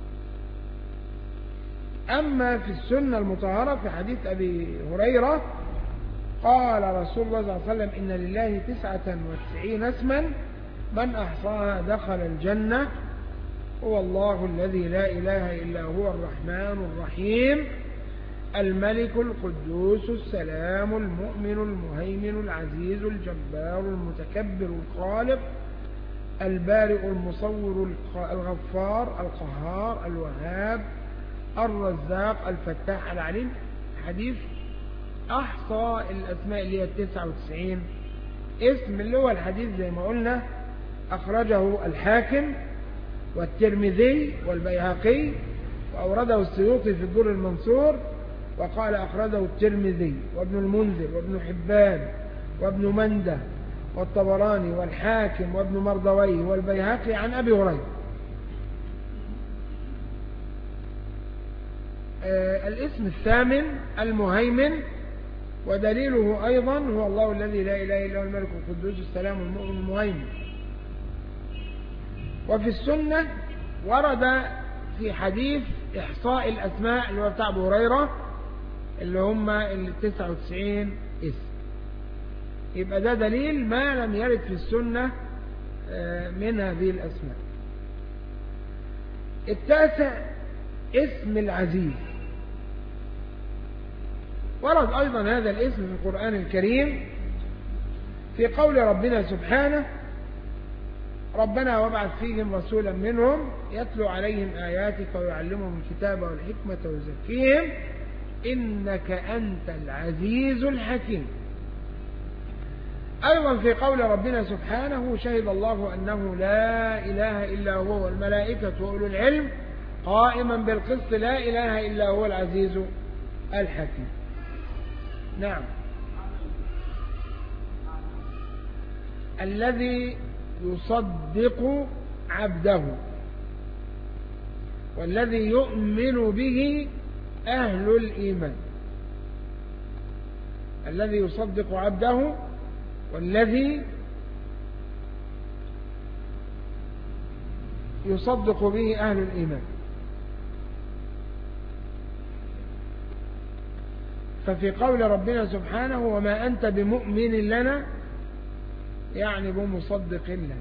أما في السنة المطهرة في حديث أبي هريرة قال رسول الله صلى الله عليه وسلم إن لله تسعة وتسعين اسما من أحصاها دخل الجنة هو الله الذي لا إله إلا هو الرحمن الرحيم الملك القدوس السلام المؤمن المهيمن العزيز الجبار المتكبر الخالق البارئ المصور الغفار القهار الوهاب الرزاق الفتاح العليم. حديث أحصى الأسماء اللي هي التسعة وتسعين اسم اللي هو الحديث زي ما قلنا أخرجه الحاكم والترمذي والبيهقي، وأورده السيوطي في الدر المنصور، وقال أخرجه الترمذي وابن المنذر وابن حبان وابن منده والطبراني والحاكم وابن مردويه والبيهقي عن أبي هريرة. آه الاسم الثامن المهيمن، ودليله أيضا هو الله الذي لا إله إلا هو الملك القدوس السلام المؤمن المهيمن. وفي السنة ورد في حديث إحصاء الأسماء اللي هو بتاع أبو هريرة اللي هم التسعة وتسعين اسم، يبقى ده دليل ما لم يرد في السنة من هذه الأسماء. التاسع اسم العزيز، ورد أيضا هذا الاسم في القرآن الكريم في قول ربنا سبحانه ربنا وابعث فيهم رسولا منهم يتلو عليهم آياتك ويعلمهم الكتاب والحكمة ويزكيهم إنك أنت العزيز الحكيم. أيضا في قول ربنا سبحانه شهد الله أنه لا إله إلا هو والملائكة وأولو العلم قائما بالقسط لا إله إلا هو العزيز الحكيم. نعم. الذي يصدق عبده، والذي يؤمن به أهل الإيمان. الذي يصدق عبده والذي يصدق به أهل الإيمان. ففي قول ربنا سبحانه وما أنت بمؤمن لنا يعني بمصدق لنا.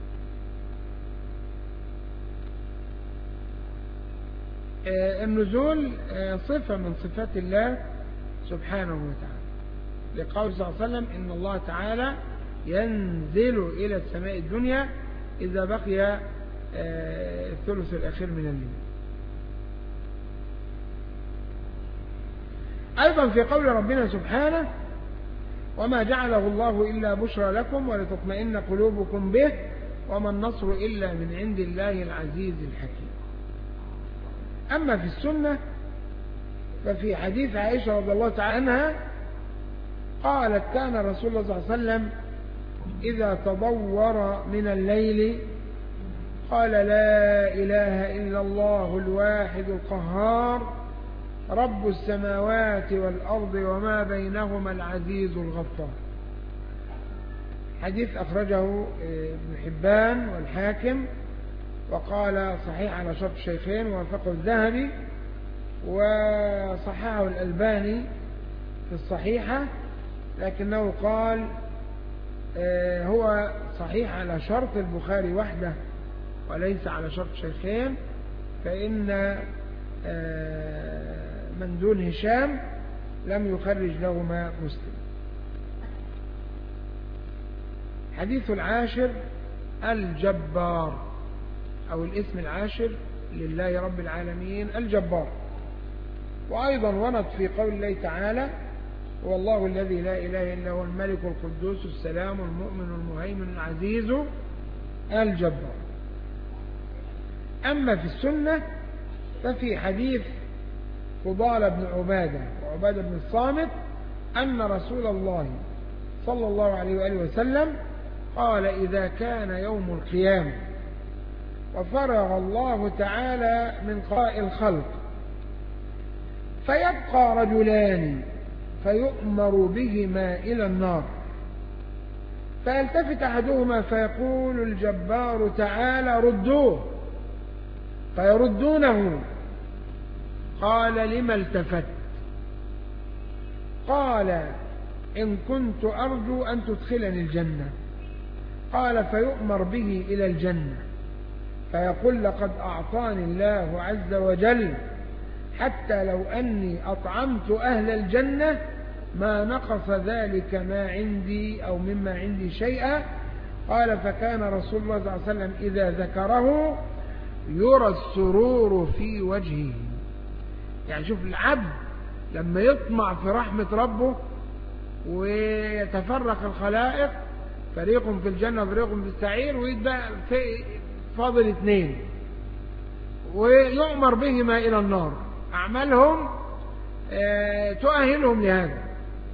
النزول صفة من صفات الله سبحانه وتعالى، لقول صلى الله عليه وسلم إن الله تعالى ينزل إلى السماء الدنيا إذا بقي الثلث الأخير من الليل. أيضا في قول ربنا سبحانه وما جعله الله إلا بشرى لكم ولتطمئن قلوبكم به وما النصر إلا من عند الله العزيز الحكيم. أما في السنة ففي حديث عائشة رضي الله تعالى عنها قالت كان رسول الله صلى الله عليه وسلم إذا تضور من الليل قال لا إله إلا الله الواحد القهار رب السماوات والأرض وما بينهما العزيز الغفار. حديث أخرجه ابن حبان والحاكم وقال صحيح على شرط الشيخين ووافقه الذهبي وصححه الألباني في الصحيحة، لكنه قال هو صحيح على شرط البخاري وحده وليس على شرط الشيخين، فإن من دون هشام لم يخرج لهما مسلم. حديث العاشر الجبار، أو الاسم العاشر لله رب العالمين الجبار. وأيضا ورد في قول الله تعالى هو الله الذي لا إله إلا هو الملك القدوس السلام المؤمن المهيمن العزيز الجبار. أما في السنة ففي حديث فضال بن عبادة وعبادة بن الصامت أن رسول الله صلى الله عليه وآله وسلم قال إذا كان يوم القيامة وفرغ الله تعالى من قضاء الخلق فيبقى رجلان فيؤمر بهما إلى النار فيلتفت أحدهما فيقول الجبار تعالى ردوه فيردونه قال لما التفت قال إن كنت أرجو أن تدخلني الجنة قال فيؤمر به إلى الجنة فيقول لقد أعطاني الله عز وجل حتى لو أني أطعمت أهل الجنة ما نقص ذلك ما عندي أو مما عندي شيئا. قال فكان رسول الله صلى الله عليه وسلم إذا ذكره يرى السرور في وجهه. يعني شوف العبد لما يطمع في رحمة ربه ويتفرق الخلائق فريق في الجنة وفريق في السعير، ويتبقى في فاضل اثنين ويؤمر بهما إلى النار، أعمالهم تؤهلهم لهذا.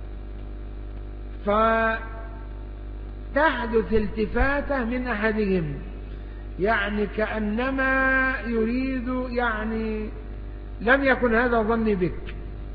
فتحدث التفاتة من أحدهم، يعني كأنما يريد، يعني لم يكن هذا ظني بك،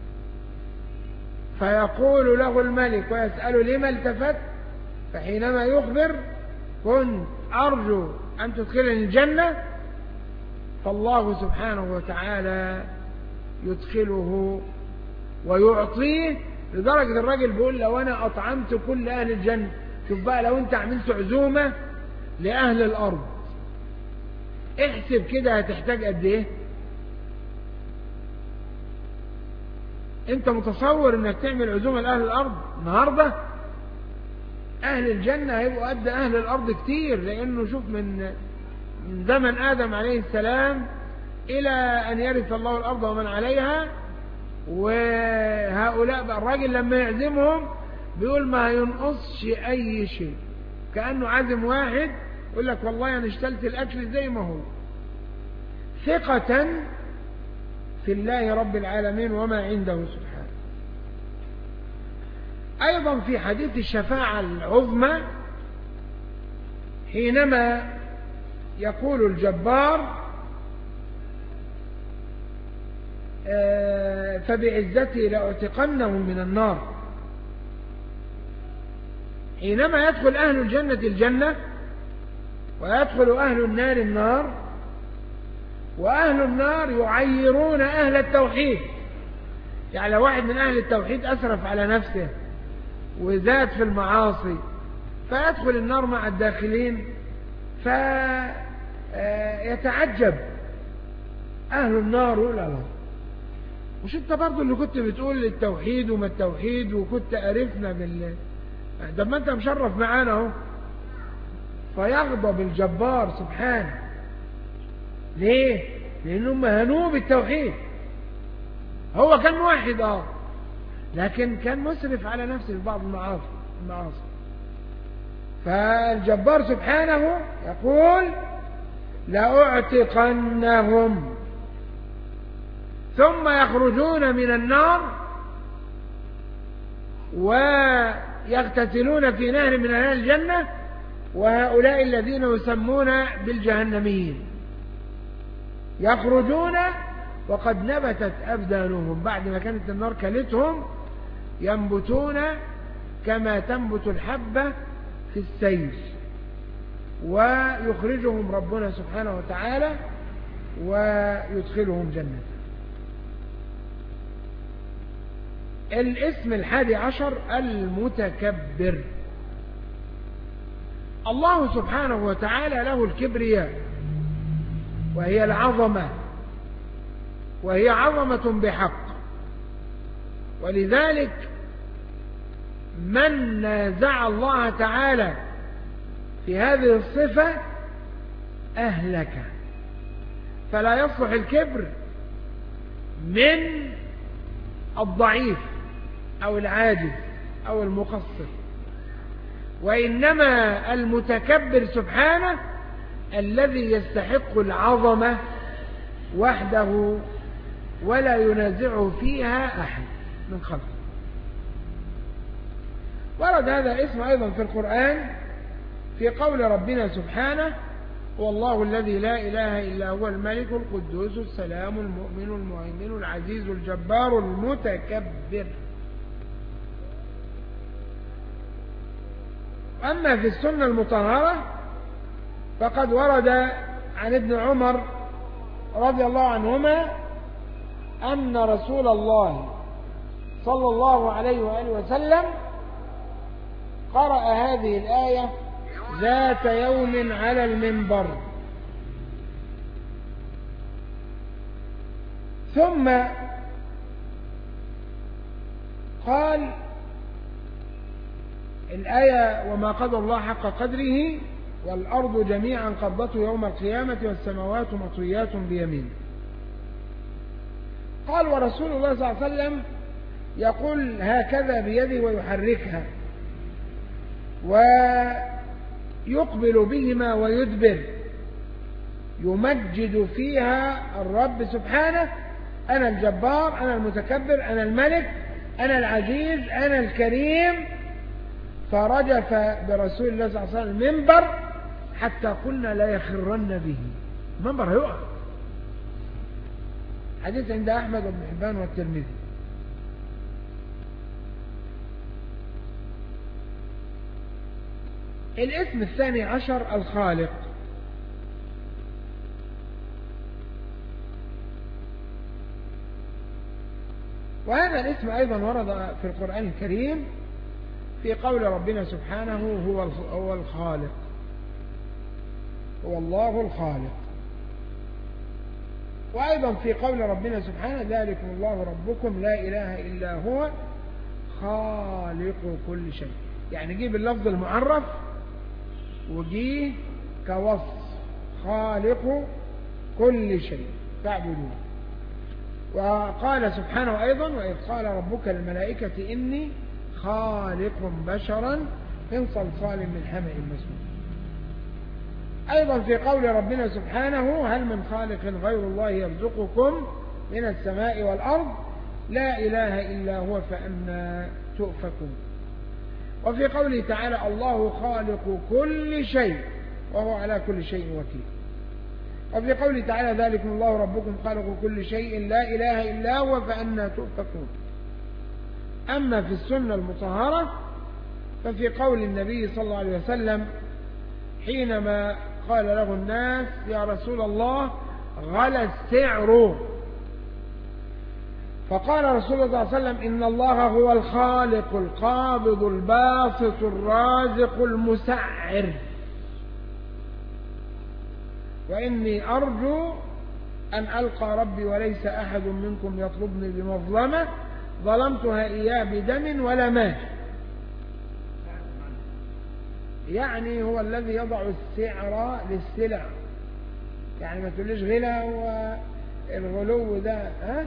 فيقول له الملك ويسأل لما التفت، فحينما يخبر كنت أرجو أن تدخلني الجنة، فالله سبحانه وتعالى يدخله ويعطيه، لدرجة الراجل بيقول لو أنا أطعمت كل أهل الجنة، شوف بقى لو أنت عملت عزومة لأهل الأرض احسب كده هتحتاج قد إيه؟ أنت متصور إنك تعمل عزومة لأهل الأرض النهاردة؟ أهل الجنة هيبقوا قد أهل الأرض كتير، لأنه شوف من من زمن آدم عليه السلام إلى أن يرث الله الأرض ومن عليها، وهؤلاء بقى الراجل لما يعزمهم بيقول ما ينقصش أي شيء، كأنه عازم واحد يقول لك والله أنا اشتلت الأكل زي ما هو، ثقة في الله رب العالمين وما عنده سبحانه. أيضا في حديث الشفاعة العظمى حينما يقول الجبار فبعزتي لأعتقنهم من النار، حينما يدخل أهل الجنة الجنة ويدخل أهل النار النار، وأهل النار يعيرون أهل التوحيد، يعني لو واحد من أهل التوحيد أسرف على نفسه وزاد في المعاصي فيدخل النار مع الداخلين، فيتعجب أهل النار يقول الله، مش انت برضو اللي كنت بتقول التوحيد وما التوحيد وكنت قرفنا بال ده ما انت مشرف معانا اهو. فيغضب الجبار سبحانه، ليه؟ لأنهم هنوه بالتوحيد، هو كان موحد اه لكن كان مسرف على نفسه في بعض المعاصي المعاصي فالجبار سبحانه يقول لأعتقنهم، ثم يخرجون من النار ويغتسلون في نهر من أنهار الجنة، وهؤلاء الذين يسمون بالجهنميين يخرجون وقد نبتت أبدانهم، بعد ما كانت النار كلتهم ينبتون كما تنبت الحبة في السيل، ويخرجهم ربنا سبحانه وتعالى ويدخلهم جنة. الاسم الحادي عشر المتكبر. الله سبحانه وتعالى له الكبرياء، وهي العظمة، وهي عظمة بحق، ولذلك من نازع الله تعالى في هذه الصفة أهلك، فلا يصلح الكبر من الضعيف أو العاجز أو المقصر، وإنما المتكبر سبحانه الذي يستحق العظمة وحده ولا ينازعه فيها أحد من خلقه. ورد هذا الاسم أيضا في القرآن في قول ربنا سبحانه هو الله الذي لا إله إلا هو الملك القدوس السلام المؤمن المهيمن العزيز الجبار المتكبر. أما في السنة المطهرة فقد ورد عن ابن عمر رضي الله عنهما أن رسول الله صلى الله عليه وآله وسلم قرأ هذه الآية ذات يوم على المنبر، ثم قال الآية وما قدر الله حق قدره والأرض جميعا قبضته يوم القيامة والسماوات مطويات بيمينه. قال ورسول الله صلى الله عليه وسلم يقول هكذا بيده ويحركها، يقبل بهما ويدبر، يمجد فيها الرب سبحانه: أنا الجبار، أنا المتكبر، أنا الملك، أنا العزيز، أنا الكريم. فرجف برسول الله صلى الله عليه وسلم المنبر حتى قلنا لا يخرن به، المنبر هيقع. حديث عند أحمد وابن حبان والترمذي. الاسم الثاني عشر الخالق. وهذا الاسم أيضا ورد في القرآن الكريم في قول ربنا سبحانه: هو هو الخالق، هو الله الخالق. وأيضا في قول ربنا سبحانه: ذلكم الله ربكم لا إله إلا هو خالق كل شيء. يعني جيب اللفظ المعرف وجيه كوصف: خالق كل شيء تعبدون. وقال سبحانه أيضا: وإذ قال ربك للملائكة إني خالق بشرا من صلصال من حمأ مسنون. أيضا في قول ربنا سبحانه: هل من خالق غير الله يرزقكم من السماء والأرض لا إله إلا هو فأنى تؤفكون. وفي قوله تعالى: الله خالق كل شيء وهو على كل شيء وكيل. وفي قوله تعالى: ذلكم الله ربكم خالق كل شيء لا إله إلا هو فأنى تؤفكون. أما في السنة المطهرة ففي قول النبي صلى الله عليه وسلم حينما قال له الناس: يا رسول الله غلى السعر، فقال رسول الله صلى الله عليه وسلم: إن الله هو الخالق القابض الباسط الرازق المسعر، وإني أرجو أن ألقى ربي وليس أحد منكم يطلبني بمظلمة ظلمتها إياه بدم ولا مال. يعني هو الذي يضع السعر للسلع، يعني ما تقوليش غلا والغلو ده، ها؟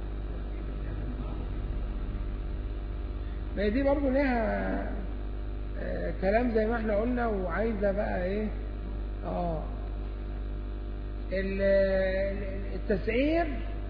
ما دي برضو لها آه كلام زي ما احنا قلنا، وعايزة بقى ايه اه التسعير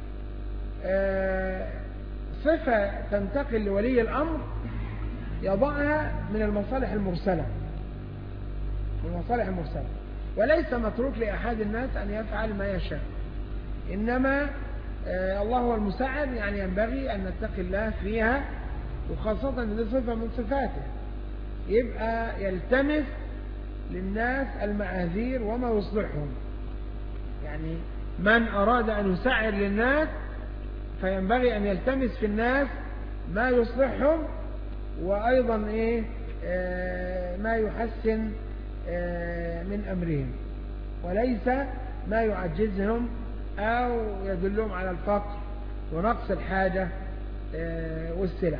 آه صفة تنتقل لولي الأمر يضعها من المصالح المرسلة، من المصالح المرسلة، وليس متروك لأحد الناس أن يفعل ما يشاء، إنما آه الله هو المساعد، يعني ينبغي أن نتقي الله فيها، وخاصة أن دي صفة من صفاته، يبقى يلتمس للناس المعاذير وما يصلحهم. يعني من أراد أن يسعر للناس فينبغي أن يلتمس في الناس ما يصلحهم، وأيضا إيه آه ما يحسن آه من أمرهم، وليس ما يعجزهم أو يدلهم على الفقر ونقص الحاجة آه والسلع.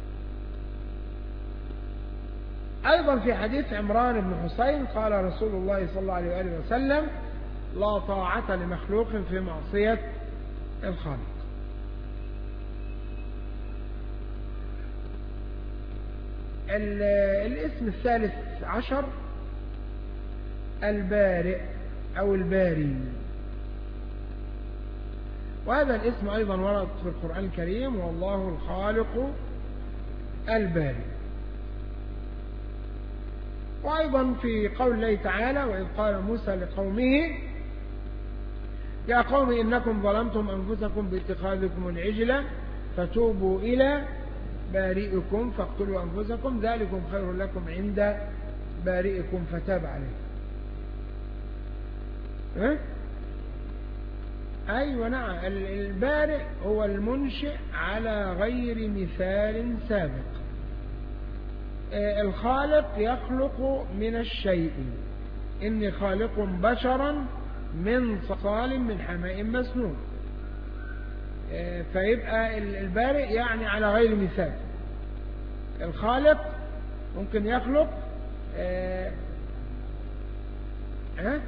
أيضا في حديث عمران بن حسين قال رسول الله صلى الله عليه وآله وسلم: لا طاعة لمخلوق في معصية الخالق. الاسم الثالث عشر البارئ أو الباري. وهذا الاسم أيضا ورد في القرآن الكريم: والله الخالق البارئ. وأيضا في قول الله تعالى: وإذ قال موسى لقومه يا قوم إنكم ظلمتم أنفسكم باتخاذكم العجلة فتوبوا إلى بارئكم فاقتلوا أنفسكم ذلكم خير لكم عند بارئكم فتاب عليه. ها؟ أيوة نعم، البارئ هو المنشئ على غير مثال سابق. الخالق يخلق من الشيء، إني خالق بشرا من صلصال من حماء مسنون. فيبقى البارئ يعني على غير مثال. الخالق ممكن يخلق اه اه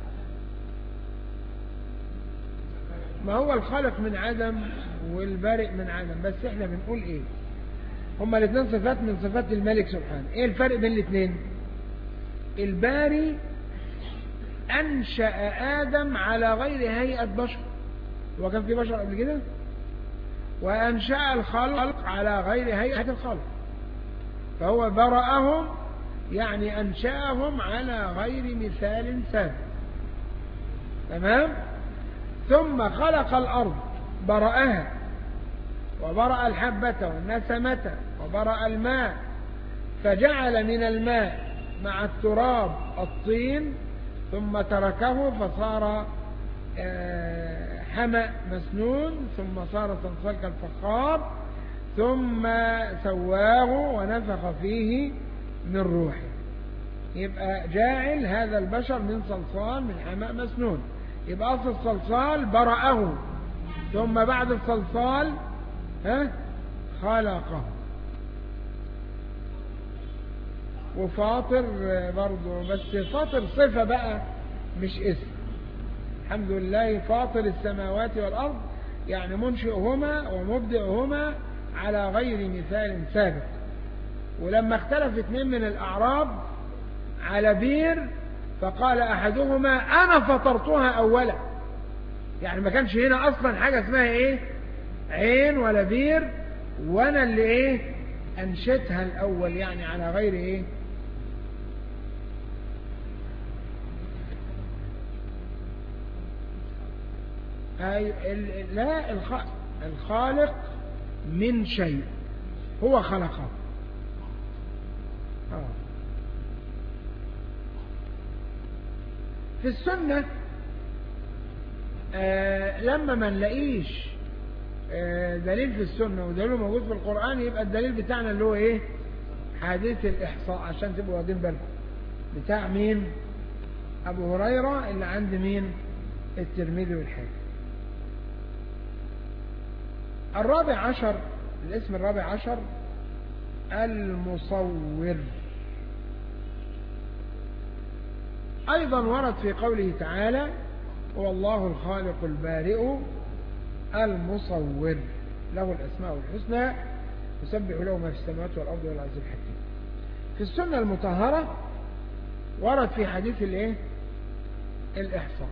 ما هو الخالق من عدم والبارئ من عدم، بس احنا بنقول ايه، هما الاثنين صفات من صفات الملك سبحانه. ايه الفرق بين الاثنين؟ الباري أنشأ آدم على غير هيئة بشر، وكان في بشر قبل كده، وأنشأ الخلق على غير هيئة الخلق، فهو برأهم يعني أنشأهم على غير مثال سابق. تمام. ثم خلق الأرض برأها، وبرأ الحبة والنسمة، وبرأ الماء، فجعل من الماء مع التراب الطين، ثم تركه فصار حمأ مسنون، ثم صار صلصال كالفخار، ثم سواه ونفخ فيه من روحه. يبقى جاعل هذا البشر من صلصال من حمأ مسنون. يبقى أصل الصلصال برأه، ثم بعد الصلصال ها خلقه. وفاطر برضه، بس فاطر صفة بقى مش اسم. الحمد لله فاطر السماوات والأرض، يعني منشئهما ومبدئهما على غير مثال سابق. ولما اختلف اثنين من الأعراب على بير، فقال أحدهما أنا فطرتها أولا، يعني ما كانش هنا أصلا حاجة اسمها إيه عين ولا بير، وأنا اللي إيه أنشتها الأول، يعني على غير إيه أي لا الخالق من شيء هو خلقه. آه. في السنة آه لما ما نلاقيش آه دليل في السنة ودليل موجود في القرآن، يبقى الدليل بتاعنا اللي هو ايه حديث الإحصاء، عشان تبقوا واخدين بالكم. بتاع مين؟ أبو هريرة، اللي عند مين؟ الترمذي والحاكم. الرابع عشر، الاسم الرابع عشر المصور. أيضا ورد في قوله تعالى هو الله الخالق البارئ المصور له الأسماء الحسنى يسبح له ما في السماوات والأرض والعزيز الحكيم. في السنة المطهرة ورد في حديث الايه الإحصاء،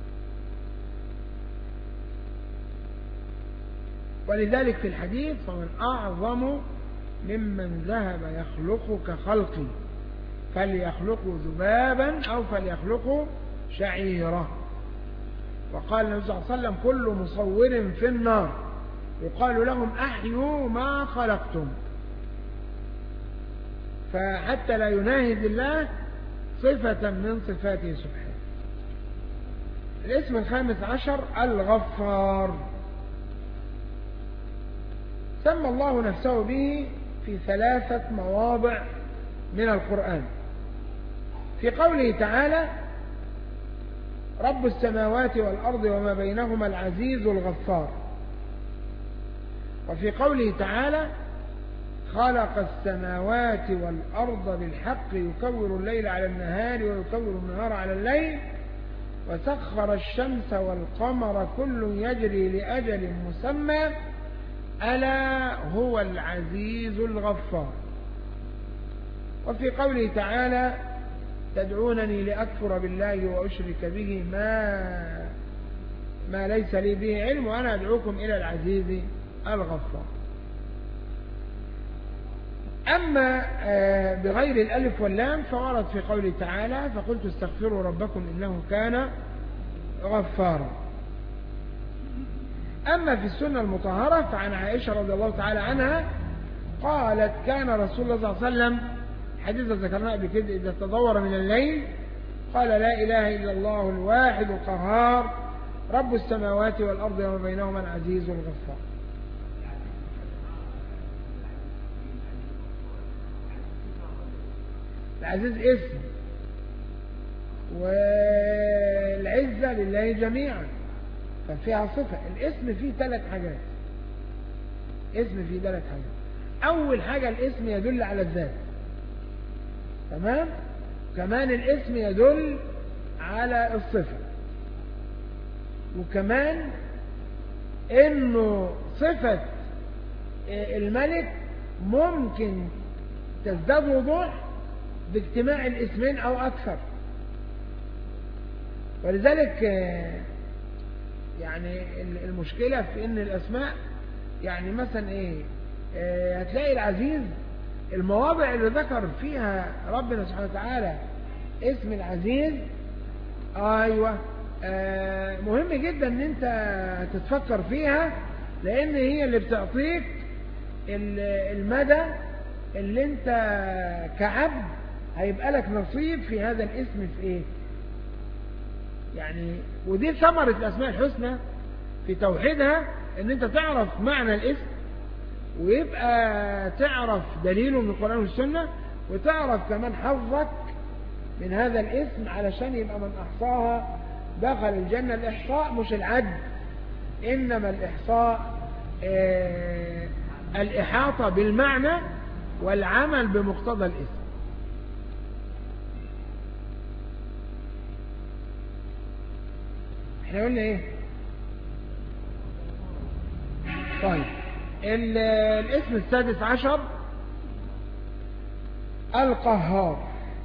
ولذلك في الحديث فمن أعظم ممن ذهب يخلق كخلقي فليخلقوا ذبابا أو فليخلقوا شعيرة. وقال النبي صلى الله عليه وسلم كل مصور في النار يقال لهم أحيوا ما خلقتم. فحتى لا يناهز الله صفة من صفاته سبحانه. الاسم الخامس عشر الغفار، سمى الله نفسه به في ثلاثة مواضع من القرآن. في قوله تعالى رب السماوات والأرض وما بينهما العزيز الغفار. وفي قوله تعالى خلق السماوات والأرض بالحق يكور الليل على النهار ويكور النهار على الليل وسخر الشمس والقمر كل يجري لأجل مسمى ألا هو العزيز الغفار. وفي قوله تعالى تدعونني لأكفر بالله وأشرك به ما ما ليس لي به علم وأنا أدعوكم إلى العزيز الغفار. أما بغير الألف واللام فورد في قوله تعالى فقلت استغفروا ربكم إنه كان غفارا. أما في السنة المطهرة فعن عائشة رضي الله تعالى عنها قالت كان رسول الله صلى الله عليه وسلم حديثا ذكرناه قبل كده إذا تدور من الليل قال لا إله إلا الله الواحد القهار رب السماوات والأرض وما بينهما العزيز الغفار. العزيز اسم والعزة لله جميعا ففيها صفة. الاسم فيه ثلاث حاجات. اسم فيه ثلاث حاجات. أول حاجة الاسم يدل على الذات، تمام؟ كمان الاسم يدل على الصفة، وكمان انه صفة الملك ممكن تزداد وضوح باجتماع الاسمين أو أكثر. ولذلك يعني المشكلة في إن الأسماء يعني مثلا إيه، هتلاقي العزيز المواضع اللي ذكر فيها ربنا سبحانه وتعالى اسم العزيز، أيوة مهم جدا إن أنت تتفكر فيها، لأن هي اللي بتعطيك المدى اللي أنت كعبد هيبقى لك نصيب في هذا الاسم في إيه يعني. ودي ثمرة الأسماء الحسنى في توحيدها، إن أنت تعرف معنى الاسم، ويبقى تعرف دليله من القرآن والسنة، وتعرف كمان حظك من هذا الاسم علشان يبقى من أحصاها دخل الجنة. الإحصاء مش العد، إنما الإحصاء آه الإحاطة بالمعنى والعمل بمقتضى الاسم. احنا قلنا ايه؟ طيب الاسم السادس عشر القهار.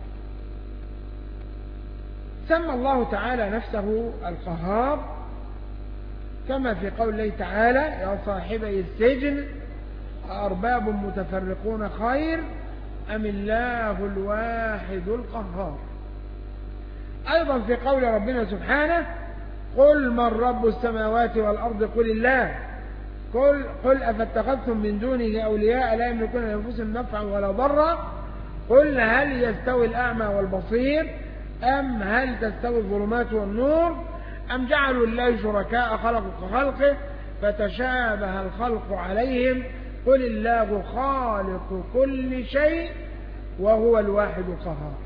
سمى الله تعالى نفسه القهار كما في قول الله تعالى يا صاحبي السجن أأرباب متفرقون خير أم الله الواحد القهار. أيضا في قول ربنا سبحانه قل من رب السماوات والأرض قل الله قل, قل أفاتخذتم من دونه أولياء لا يملكون لأنفسهم نفعا ولا ضرا قل هل يستوي الأعمى والبصير أم هل تستوي الظلمات والنور أم جعلوا الله شركاء خلقوا كخلقه فتشابه الخلق عليهم قل الله خالق كل شيء وهو الواحد القهار.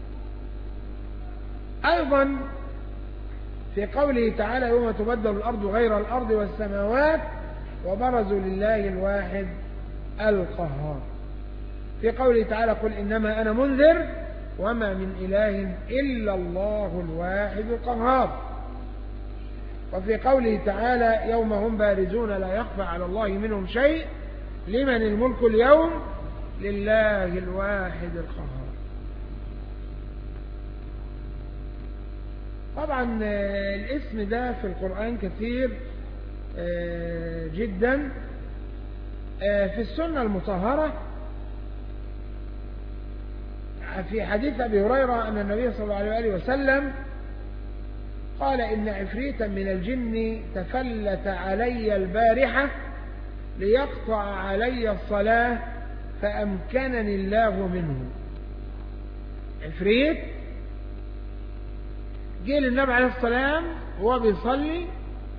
أيضا في قوله تعالى يوم تبدل الأرض غير الأرض والسماوات وبرزوا لله الواحد القهار. في قوله تعالى قل إنما أنا منذر وما من إله إلا الله الواحد القهار. وفي قوله تعالى يوم هم بارزون لا يخفى على الله منهم شيء لمن الملك اليوم لله الواحد القهار. طبعا الاسم ده في القرآن كثير جدا. في السنة المطهرة في حديث أبي هريرة أن النبي صلى الله عليه وسلم قال إن عفريتا من الجن تفلت علي البارحة ليقطع علي الصلاة فأمكنني الله منه. عفريت جه للنبي عليه السلام وهو بيصلي،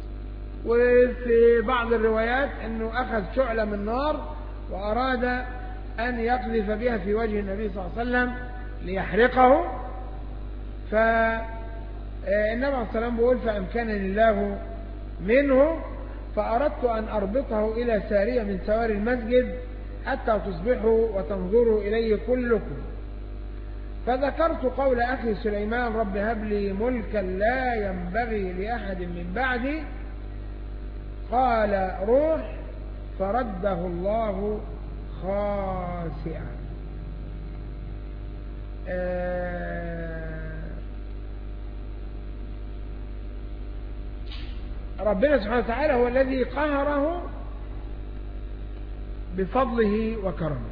وفي بعض الروايات أنه أخذ شعلة من نار وأراد أن يقذف بها في وجه النبي صلى الله عليه وسلم ليحرقه، فالنبي عليه السلام بيقول فأمكنني الله منه فأردت أن أربطه إلى سارية من سواري المسجد حتى تصبحوا وتنظروا إليه كلكم. فذكرت قول أخي سليمان رب هب لي ملكا لا ينبغي لأحد من بعدي قال روح فرده الله خاسئا. ربنا سبحانه وتعالى هو الذي قهره بفضله وكرمه.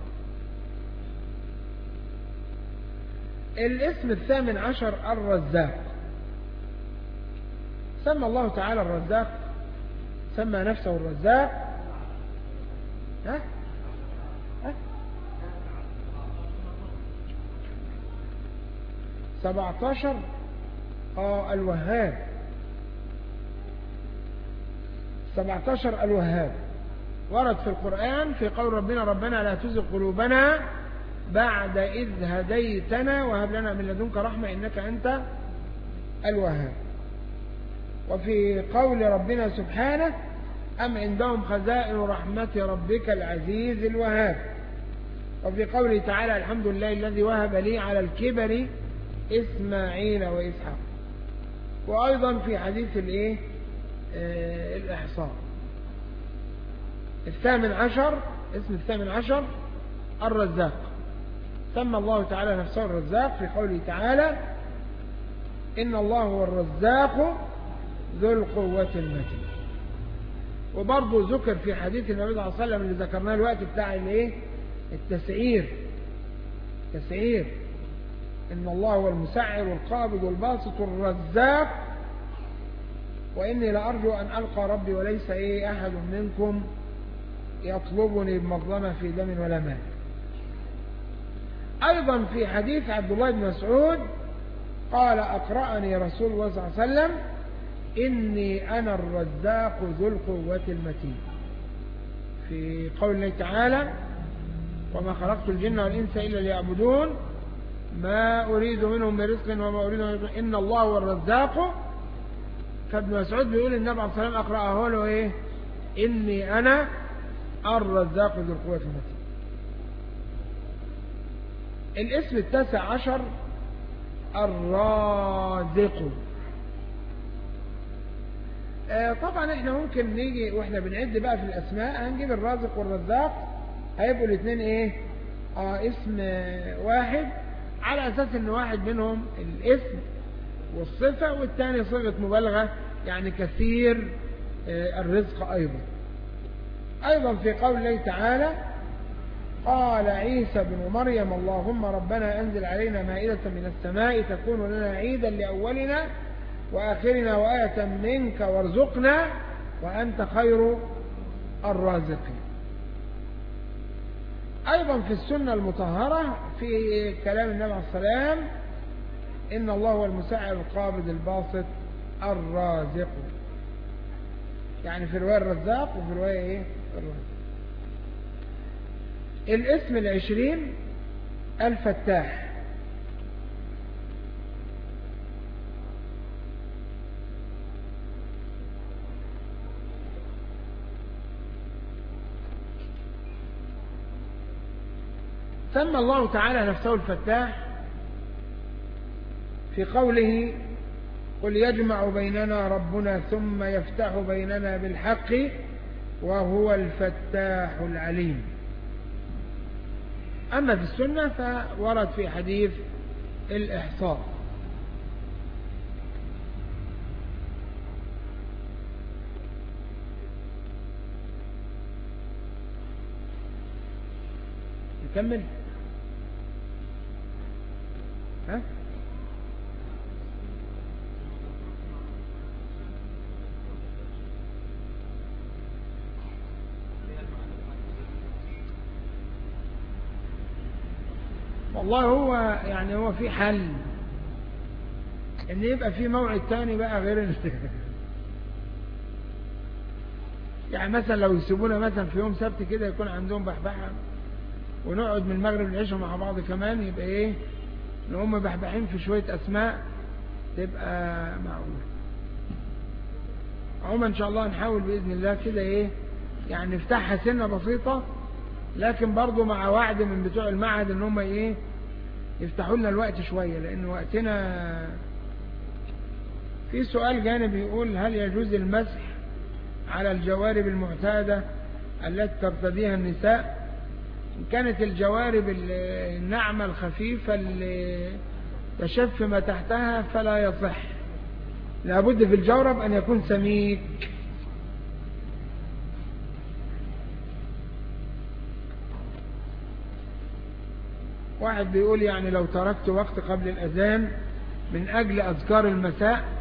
الاسم الثامن عشر الرزاق. سمى الله تعالى الرزاق، سمى نفسه الرزاق. ها؟ ها؟ سبعتاشر آه الوهاب. سبعتاشر الوهاب ورد في القرآن في قول ربنا ربنا لا تزغ قلوبنا بعد إذ هديتنا وهب لنا من لدنك رحمة إنك أنت الوهاب. وفي قول ربنا سبحانه أم عندهم خزائن رحمة ربك العزيز الوهاب. وفي قوله تعالى الحمد لله الذي وهب لي على الكبر إسماعيل وإسحاق. وأيضا في حديث الإيه آه الإحصاء. الثامن عشر اسم الثامن عشر الرزاق. سمى الله تعالى نفسه الرزاق في قوله تعالى إن الله هو الرزاق ذو القوة المتين. وبرضه ذكر في حديث النبي صلى الله عليه وسلم اللي ذكرناه الوقت بتاع الايه التسعير تسعير إن الله هو المسعر والقابض والباسط الرزاق وإني لأرجو أن ألقى ربي وليس إيه أحد منكم يطلبني بمظلمة في دم ولا مال. أيضا في حديث عبد الله بن مسعود قال أقرأني رسول الله صلى الله عليه وسلم إني أنا الرزاق ذو القوة المتين في قول الله تعالى وما خلقت الجن والإنس إلا ليعبدون ما أريد منهم من رزق وما أريد منهم إن الله هو الرزاق. فابن مسعود بيقول النبي عليه الصلاة والسلام أقرأه له إيه إني أنا الرزاق ذو القوة المتين. الاسم التاسع عشر الرازق. آه طبعا احنا ممكن نيجي واحنا بنعد بقى في الاسماء هنجيب الرازق والرزاق هيبقوا الاثنين ايه آه اسم واحد على اساس ان واحد منهم الاسم والصفة والثاني صيغة مبالغة يعني كثير آه الرزق ايضا. ايضا في قول الله تعالى قال عيسى بن مريم اللهم ربنا أنزل علينا مائدة من السماء تكون لنا عيدا لأولنا وآخرنا وآية منك وارزقنا وأنت خير الرازقين. أيضا في السنة المطهرة في كلام النبي عليه السلام إن الله هو المسعر القابض الباسط الرازق يعني في رواية الرزاق وفي رواية إيه الرازق. الاسم العشرين الفتاح. سمى الله تعالى نفسه الفتاح في قوله قل يجمع بيننا ربنا ثم يفتح بيننا بالحق وهو الفتاح العليم. أما في السنة فورد في حديث الإحصاء. نكمل ها والله هو يعني هو في حل ان يبقى في موعد تاني بقى غير يعني مثلا لو يسيبونا مثلا في يوم سبت كده يكون عندهم بحبحة ونقعد من المغرب للعشاء مع بعض كمان يبقى ايه نقوم بحبحين في شوية اسماء تبقى معقول. عموما ان شاء الله نحاول باذن الله كده ايه يعني نفتحها سنة بسيطة لكن برضو مع وعد من بتوع المعهد ان هم ايه يفتحوا لنا الوقت شوية لان وقتنا. في سؤال جانبي يقول هل يجوز المسح على الجوارب المعتادة التي ترتديها النساء؟ إن كانت الجوارب الناعمة الخفيفة اللي تشف ما تحتها فلا يصح. لابد في الجورب أن يكون سميك. واحد بيقول يعني لو تركت وقت قبل الأذان من أجل أذكار المساء